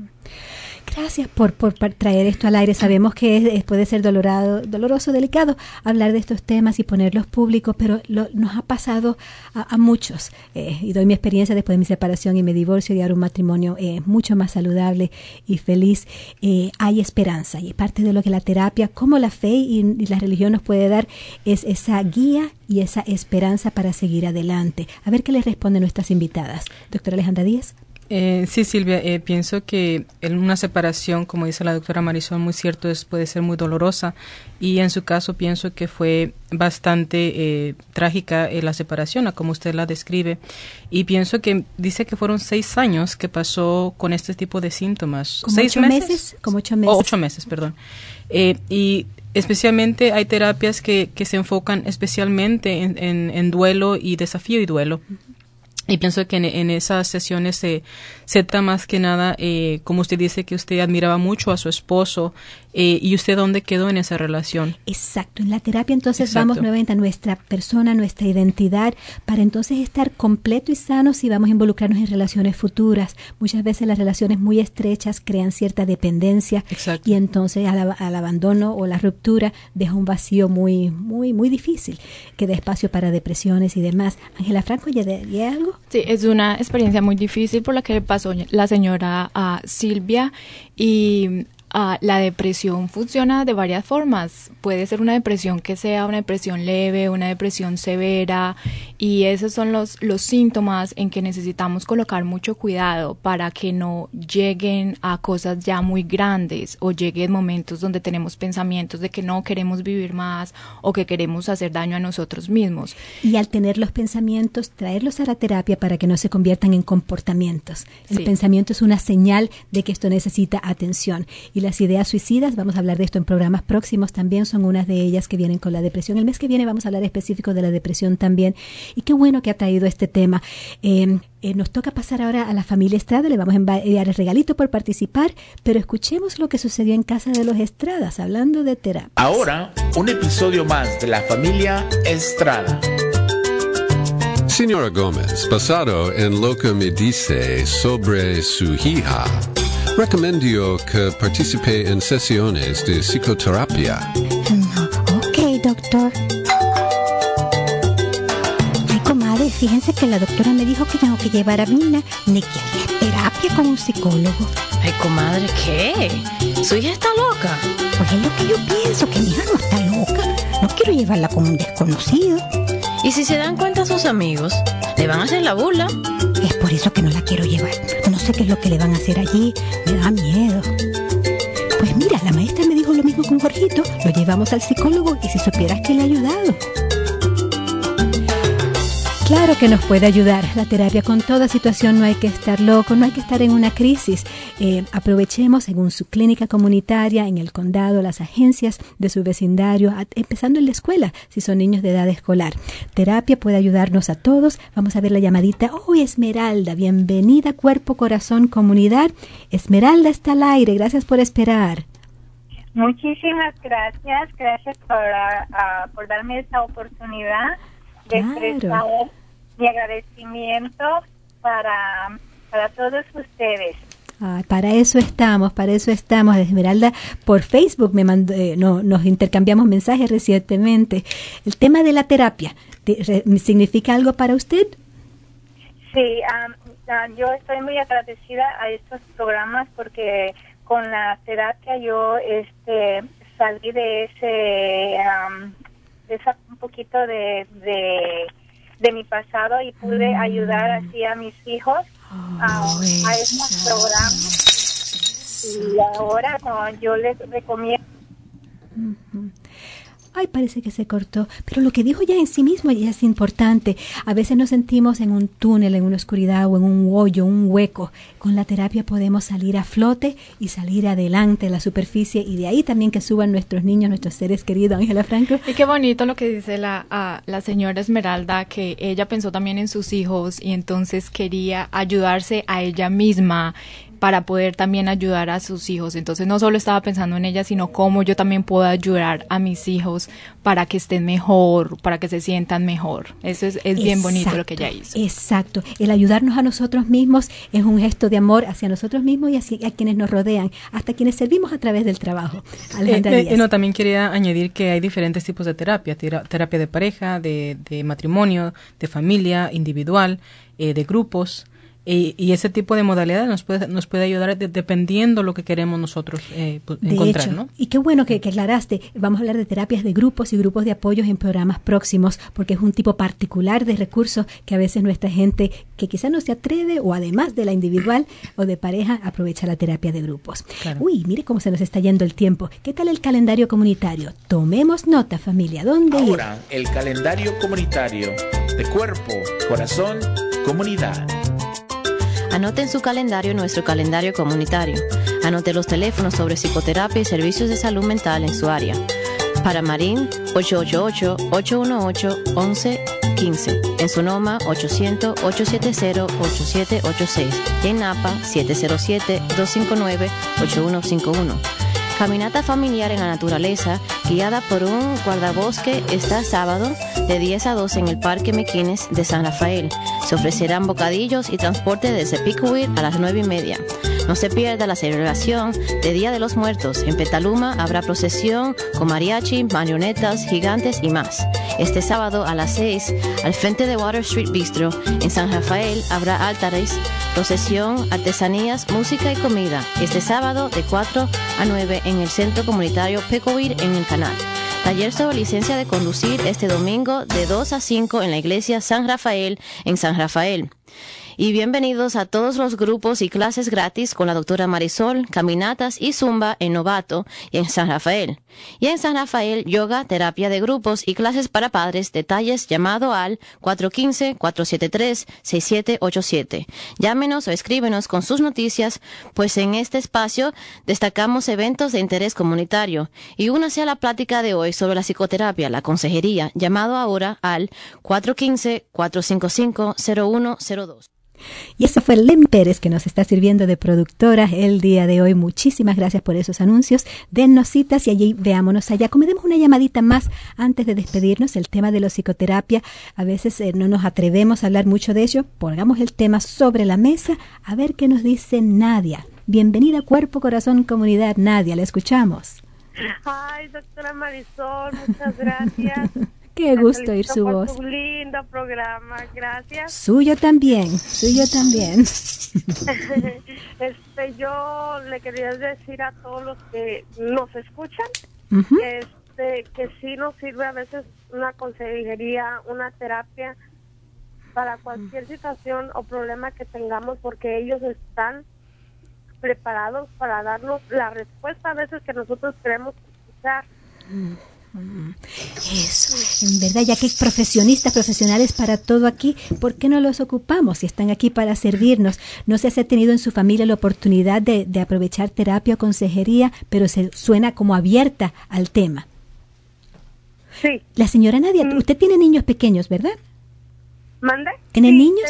Gracias por traer esto al aire. Sabemos que puede ser doloroso, delicado hablar de estos temas y ponerlos públicos, pero nos ha pasado a muchos. Y doy mi experiencia después de mi separación y mi divorcio y ahora un matrimonio mucho más saludable y feliz. Hay esperanza y parte de lo que la terapia, como la fe y la religión nos puede dar, es esa guía y esa esperanza para seguir adelante. A ver qué les responden nuestras invitadas. Doctora Alejandra Díaz. Sí, Silvia, pienso que en una separación, como dice la doctora Marisol, muy cierto, puede ser muy dolorosa, y en su caso pienso que fue bastante trágica la separación, a como usted la describe, y pienso que dice que fueron 6 años que pasó con este tipo de síntomas. ¿Como 6 meses? Como 8 meses. 8 meses, perdón. Y especialmente hay terapias que se enfocan especialmente en duelo y desafío y duelo. Y pienso que en esas sesiones se trata más que nada, como usted dice, que usted admiraba mucho a su esposo, y usted dónde quedó en esa relación. Exacto, en la terapia entonces vamos nuevamente a nuestra persona, nuestra identidad, para entonces estar completo y sanos y vamos a involucrarnos en relaciones futuras. Muchas veces las relaciones muy estrechas crean cierta dependencia. Exacto. Y entonces al abandono o la ruptura deja un vacío muy, muy, muy difícil, que da espacio para depresiones y demás. Ángela Franco, ¿ya algo? Sí, es una experiencia muy difícil por la que pasó la señora Silvia, y la depresión funciona de varias formas. Puede ser una depresión que sea una depresión leve, una depresión severa, y esos son los síntomas en que necesitamos colocar mucho cuidado para que no lleguen a cosas ya muy grandes o lleguen momentos donde tenemos pensamientos de que no queremos vivir más o que queremos hacer daño a nosotros mismos. Y al tener los pensamientos, traerlos a la terapia para que no se conviertan en comportamientos. El pensamiento es una señal de que esto necesita atención. Y las ideas suicidas, vamos a hablar de esto en programas próximos, también son unas de ellas que vienen con la depresión. El mes que viene vamos a hablar específico de la depresión también. Y qué bueno que ha traído este tema. Nos toca pasar ahora a la familia Estrada, le vamos a enviar el regalito por participar, pero escuchemos lo que sucedió en casa de los Estradas, hablando de terapia. Ahora, un episodio más de la familia Estrada. Señora Gómez, basado en lo que me dice sobre su hija, recomiendo que participe en sesiones de psicoterapia. Ok, doctor. Ay, comadre, fíjense que la doctora me dijo que tengo que llevar a Mina de que haría terapia con un psicólogo. Ay, comadre, ¿qué? ¿Su hija está loca? Pues es lo que yo pienso, que mi hija no está loca. No quiero llevarla con un desconocido. ¿Y si se dan cuenta sus amigos? ¿Le van a hacer la burla? Es por eso que no la quiero llevar. No sé qué es lo que le van a hacer allí. Me da miedo. Pues mira, la maestra me dijo lo mismo con Jorgito. Lo llevamos al psicólogo y si supieras que le ha ayudado. Claro que nos puede ayudar la terapia. Con toda situación no hay que estar loco, no hay que estar en una crisis. Aprovechemos según su clínica comunitaria, en el condado, las agencias de su vecindario, empezando en la escuela, si son niños de edad escolar. Terapia puede ayudarnos a todos. Vamos a ver la llamadita. Oh, Esmeralda, bienvenida, Cuerpo, Corazón, Comunidad. Esmeralda está al aire, gracias por esperar. Muchísimas gracias por darme esta oportunidad de expresar mi agradecimiento para todos ustedes. Para eso estamos, Esmeralda. Por Facebook me mandó, nos intercambiamos mensajes recientemente. El tema de la terapia, ¿significa algo para usted? Sí, yo estoy muy agradecida a estos programas porque con la terapia yo salí de un poquito de mi pasado y pude ayudar así a mis hijos a estos programas, y ahora yo les recomiendo. ay, parece que se cortó, pero lo que dijo ya en sí mismo ya es importante. A veces nos sentimos en un túnel, en una oscuridad o en un hoyo, un hueco. Con la terapia podemos salir a flote y salir adelante a la superficie, y de ahí también que suban nuestros niños, nuestros seres queridos. Ángela Franco. Y qué bonito lo que dice la señora Esmeralda, que ella pensó también en sus hijos y entonces quería ayudarse a ella misma para poder también ayudar a sus hijos. Entonces no solo estaba pensando en ella, sino cómo yo también puedo ayudar a mis hijos para que estén mejor, para que se sientan mejor. Eso es bien bonito lo que ella hizo. Exacto. El ayudarnos a nosotros mismos es un gesto de amor hacia nosotros mismos y hacia quienes nos rodean, hasta quienes servimos a través del trabajo. Alejandra Díaz. No, también quería añadir que hay diferentes tipos de terapia. Terapia de pareja, de matrimonio, de familia, individual, de grupos. Y ese tipo de modalidades nos puede ayudar dependiendo lo que queremos nosotros encontrar, hecho, ¿no? Y qué bueno que aclaraste. Vamos a hablar de terapias de grupos y grupos de apoyos en programas próximos, porque es un tipo particular de recursos que a veces nuestra gente que quizás no se atreve, o además de la individual o de pareja, aprovecha la terapia de grupos. Claro. Uy, mire cómo se nos está yendo el tiempo. ¿Qué tal el calendario comunitario? Tomemos nota, familia. ¿Dónde ir? Ahora, el calendario comunitario de cuerpo, corazón, comunidad. Anote en su calendario nuestro calendario comunitario. Anote los teléfonos sobre psicoterapia y servicios de salud mental en su área. Para Marín, 888-818-1115. En Sonoma, 800-870-8786. Y en Napa, 707-259-8151. Caminata familiar en la naturaleza, guiada por un guardabosque, este sábado de 10 a 12 en el Parque McInnes de San Rafael. Se ofrecerán bocadillos y transporte desde Pickwick a las 9:30. No se pierda la celebración de Día de los Muertos. En Petaluma habrá procesión con mariachi, marionetas, gigantes y más. Este sábado a las 6, al frente de Water Street Bistro, en San Rafael, habrá altares, procesión, artesanías, música y comida. Este sábado de 4 a 9 en el Centro Comunitario Pickwick en el Canal. Taller sobre licencia de conducir este domingo de 2 a 5 en la iglesia San Rafael en San Rafael. Y bienvenidos a todos los grupos y clases gratis con la doctora Marisol, caminatas y zumba en Novato y en San Rafael. Y en San Rafael, yoga, terapia de grupos y clases para padres. Detalles llamado al 415-473-6787. Llámenos o escríbenos con sus noticias, pues en este espacio destacamos eventos de interés comunitario. Y únase a la plática de hoy sobre la psicoterapia, la consejería, llamado ahora al 415-455-0102. Y ese fue Len Pérez, que nos está sirviendo de productora el día de hoy. Muchísimas gracias por esos anuncios. Dennos citas y allí veámonos allá. Comedemos una llamadita más antes de despedirnos. El tema de la psicoterapia, a veces no nos atrevemos a hablar mucho de ello. Pongamos el tema sobre la mesa a ver qué nos dice Nadia. Bienvenida a Cuerpo, Corazón, Comunidad. Nadia, la escuchamos. Ay, doctora Marisol, muchas gracias. Qué gusto oír su voz. Por su lindo programa, gracias. Suyo también. Yo le quería decir a todos los que nos escuchan que sí nos sirve a veces una consejería, una terapia para cualquier situación o problema que tengamos, porque ellos están preparados para darnos la respuesta a veces que nosotros queremos escuchar. Eso, en verdad, ya que hay profesionales para todo aquí, ¿por qué no los ocupamos si están aquí para servirnos? No sé si ha tenido en su familia la oportunidad de aprovechar terapia o consejería, pero se suena como abierta al tema. Sí. La señora Nadia, usted tiene niños pequeños, ¿verdad? ¿Mande? ¿Tiene niños?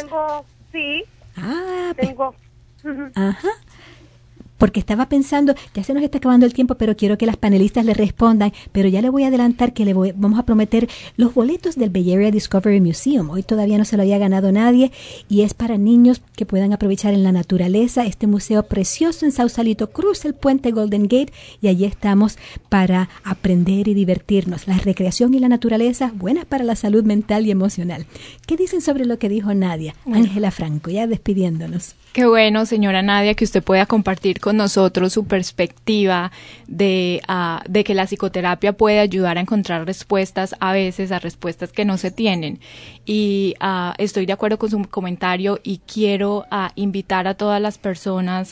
Tengo. Ajá. Porque estaba pensando, ya se nos está acabando el tiempo, pero quiero que las panelistas le respondan, pero ya le voy a adelantar que vamos a prometer los boletos del Bay Area Discovery Museum. Hoy todavía no se lo había ganado nadie y es para niños que puedan aprovechar en la naturaleza este museo precioso en Sausalito. Cruza el puente Golden Gate y allí estamos para aprender y divertirnos. La recreación y la naturaleza, buenas para la salud mental y emocional. ¿Qué dicen sobre lo que dijo Nadia? Ángela Franco, ya despidiéndonos. Qué bueno, señora Nadia, que usted pueda compartir con nosotros su perspectiva de que la psicoterapia puede ayudar a encontrar respuestas, a veces a respuestas que no se tienen. Y estoy de acuerdo con su comentario y quiero invitar a todas las personas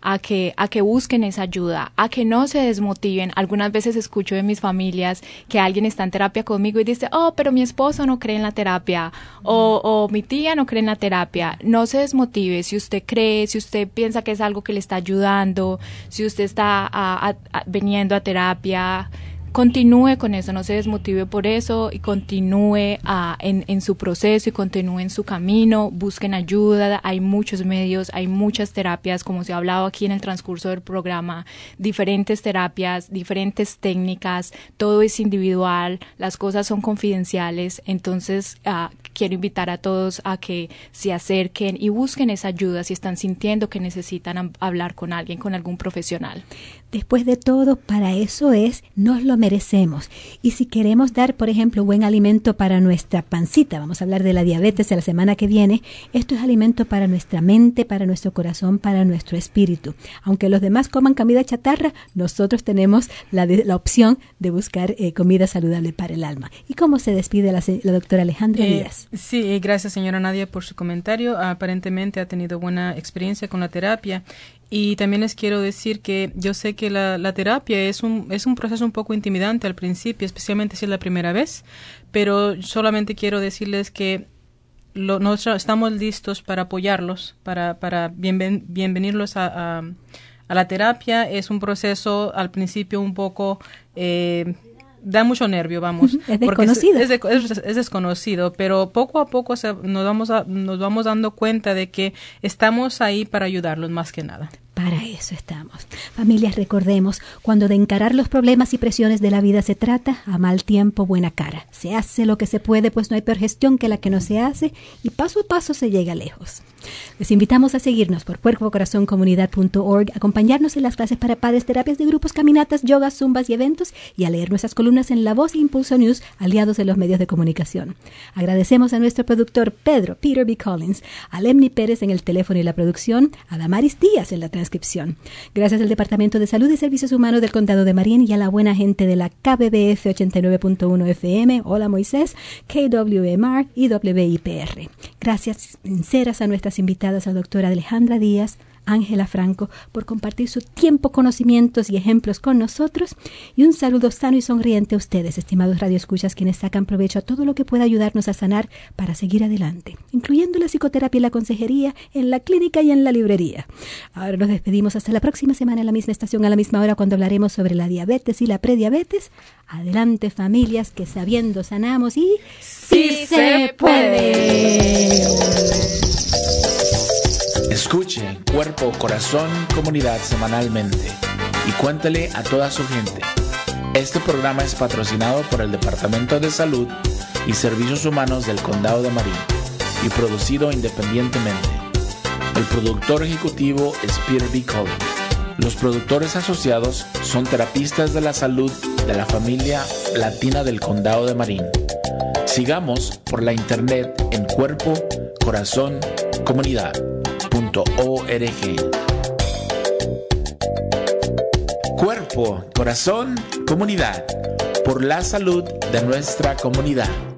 a que busquen esa ayuda, a que no se desmotiven. Algunas veces escucho de mis familias que alguien está en terapia conmigo y dice, oh, pero mi esposo no cree en la terapia, o mi tía no cree en la terapia. No se desmotive. Si usted cree, si usted piensa que es algo que le está ayudando, si usted está viniendo a terapia, continúe con eso, no se desmotive por eso y continúe en su proceso y continúe en su camino, busquen ayuda, hay muchos medios, hay muchas terapias, como se ha hablado aquí en el transcurso del programa, diferentes terapias, diferentes técnicas, todo es individual, las cosas son confidenciales, entonces quiero invitar a todos a que se acerquen y busquen esa ayuda si están sintiendo que necesitan hablar con alguien, con algún profesional. Después de todo, para eso nos lo merecemos. Y si queremos dar, por ejemplo, buen alimento para nuestra pancita, vamos a hablar de la diabetes la semana que viene, esto es alimento para nuestra mente, para nuestro corazón, para nuestro espíritu. Aunque los demás coman comida chatarra, nosotros tenemos la opción de buscar comida saludable para el alma. ¿Y cómo se despide la doctora Alejandra Díaz? Sí, gracias señora Nadia por su comentario. Aparentemente ha tenido buena experiencia con la terapia. Y también les quiero decir que yo sé que la terapia es un proceso un poco intimidante al principio, especialmente si es la primera vez, pero solamente quiero decirles que nosotros estamos listos para apoyarlos, para bienvenirlos a la terapia. Es un proceso al principio un poco... da mucho nervio, vamos. Es desconocido. Es desconocido, pero poco a poco nos vamos dando cuenta de que estamos ahí para ayudarlos más que nada. Para eso estamos. Familias, recordemos, cuando de encarar los problemas y presiones de la vida se trata, a mal tiempo, buena cara. Se hace lo que se puede, pues no hay peor gestión que la que no se hace, y paso a paso se llega lejos. Les invitamos a seguirnos por cuerpocorazoncomunidad.org, acompañarnos en las clases para padres, terapias de grupos, caminatas, yogas, zumbas y eventos, y a leer nuestras columnas en La Voz e Impulso News, aliados de los medios de comunicación. Agradecemos a nuestro productor Peter B. Collins, a Lemni Pérez en el teléfono y la producción, a Damaris Díaz en la transcripción. Gracias al Departamento de Salud y Servicios Humanos del Condado de Marin y a la buena gente de la KBBF 89.1 FM, Hola Moisés, KWMR y WIPR. Gracias sinceras a nuestras invitadas, a la doctora Alejandra Díaz, Ángela Franco, por compartir su tiempo, conocimientos y ejemplos con nosotros, y un saludo sano y sonriente a ustedes, estimados radioescuchas, quienes sacan provecho a todo lo que pueda ayudarnos a sanar para seguir adelante, incluyendo la psicoterapia y la consejería en la clínica y en la librería. Ahora nos despedimos hasta la próxima semana en la misma estación, a la misma hora, cuando hablaremos sobre la diabetes y la prediabetes. Adelante, familias, que sabiendo sanamos y ¡sí se puede! Escuche Cuerpo, Corazón, Comunidad semanalmente y cuéntele a toda su gente. Este programa es patrocinado por el Departamento de Salud y Servicios Humanos del Condado de Marin y producido independientemente. El productor ejecutivo es Peter B. Collins. Los productores asociados son terapistas de la salud de la familia latina del Condado de Marin. Sigamos por la internet en Cuerpo, Corazón, Comunidad. .org. Cuerpo, Corazón, Comunidad, por la salud de nuestra comunidad.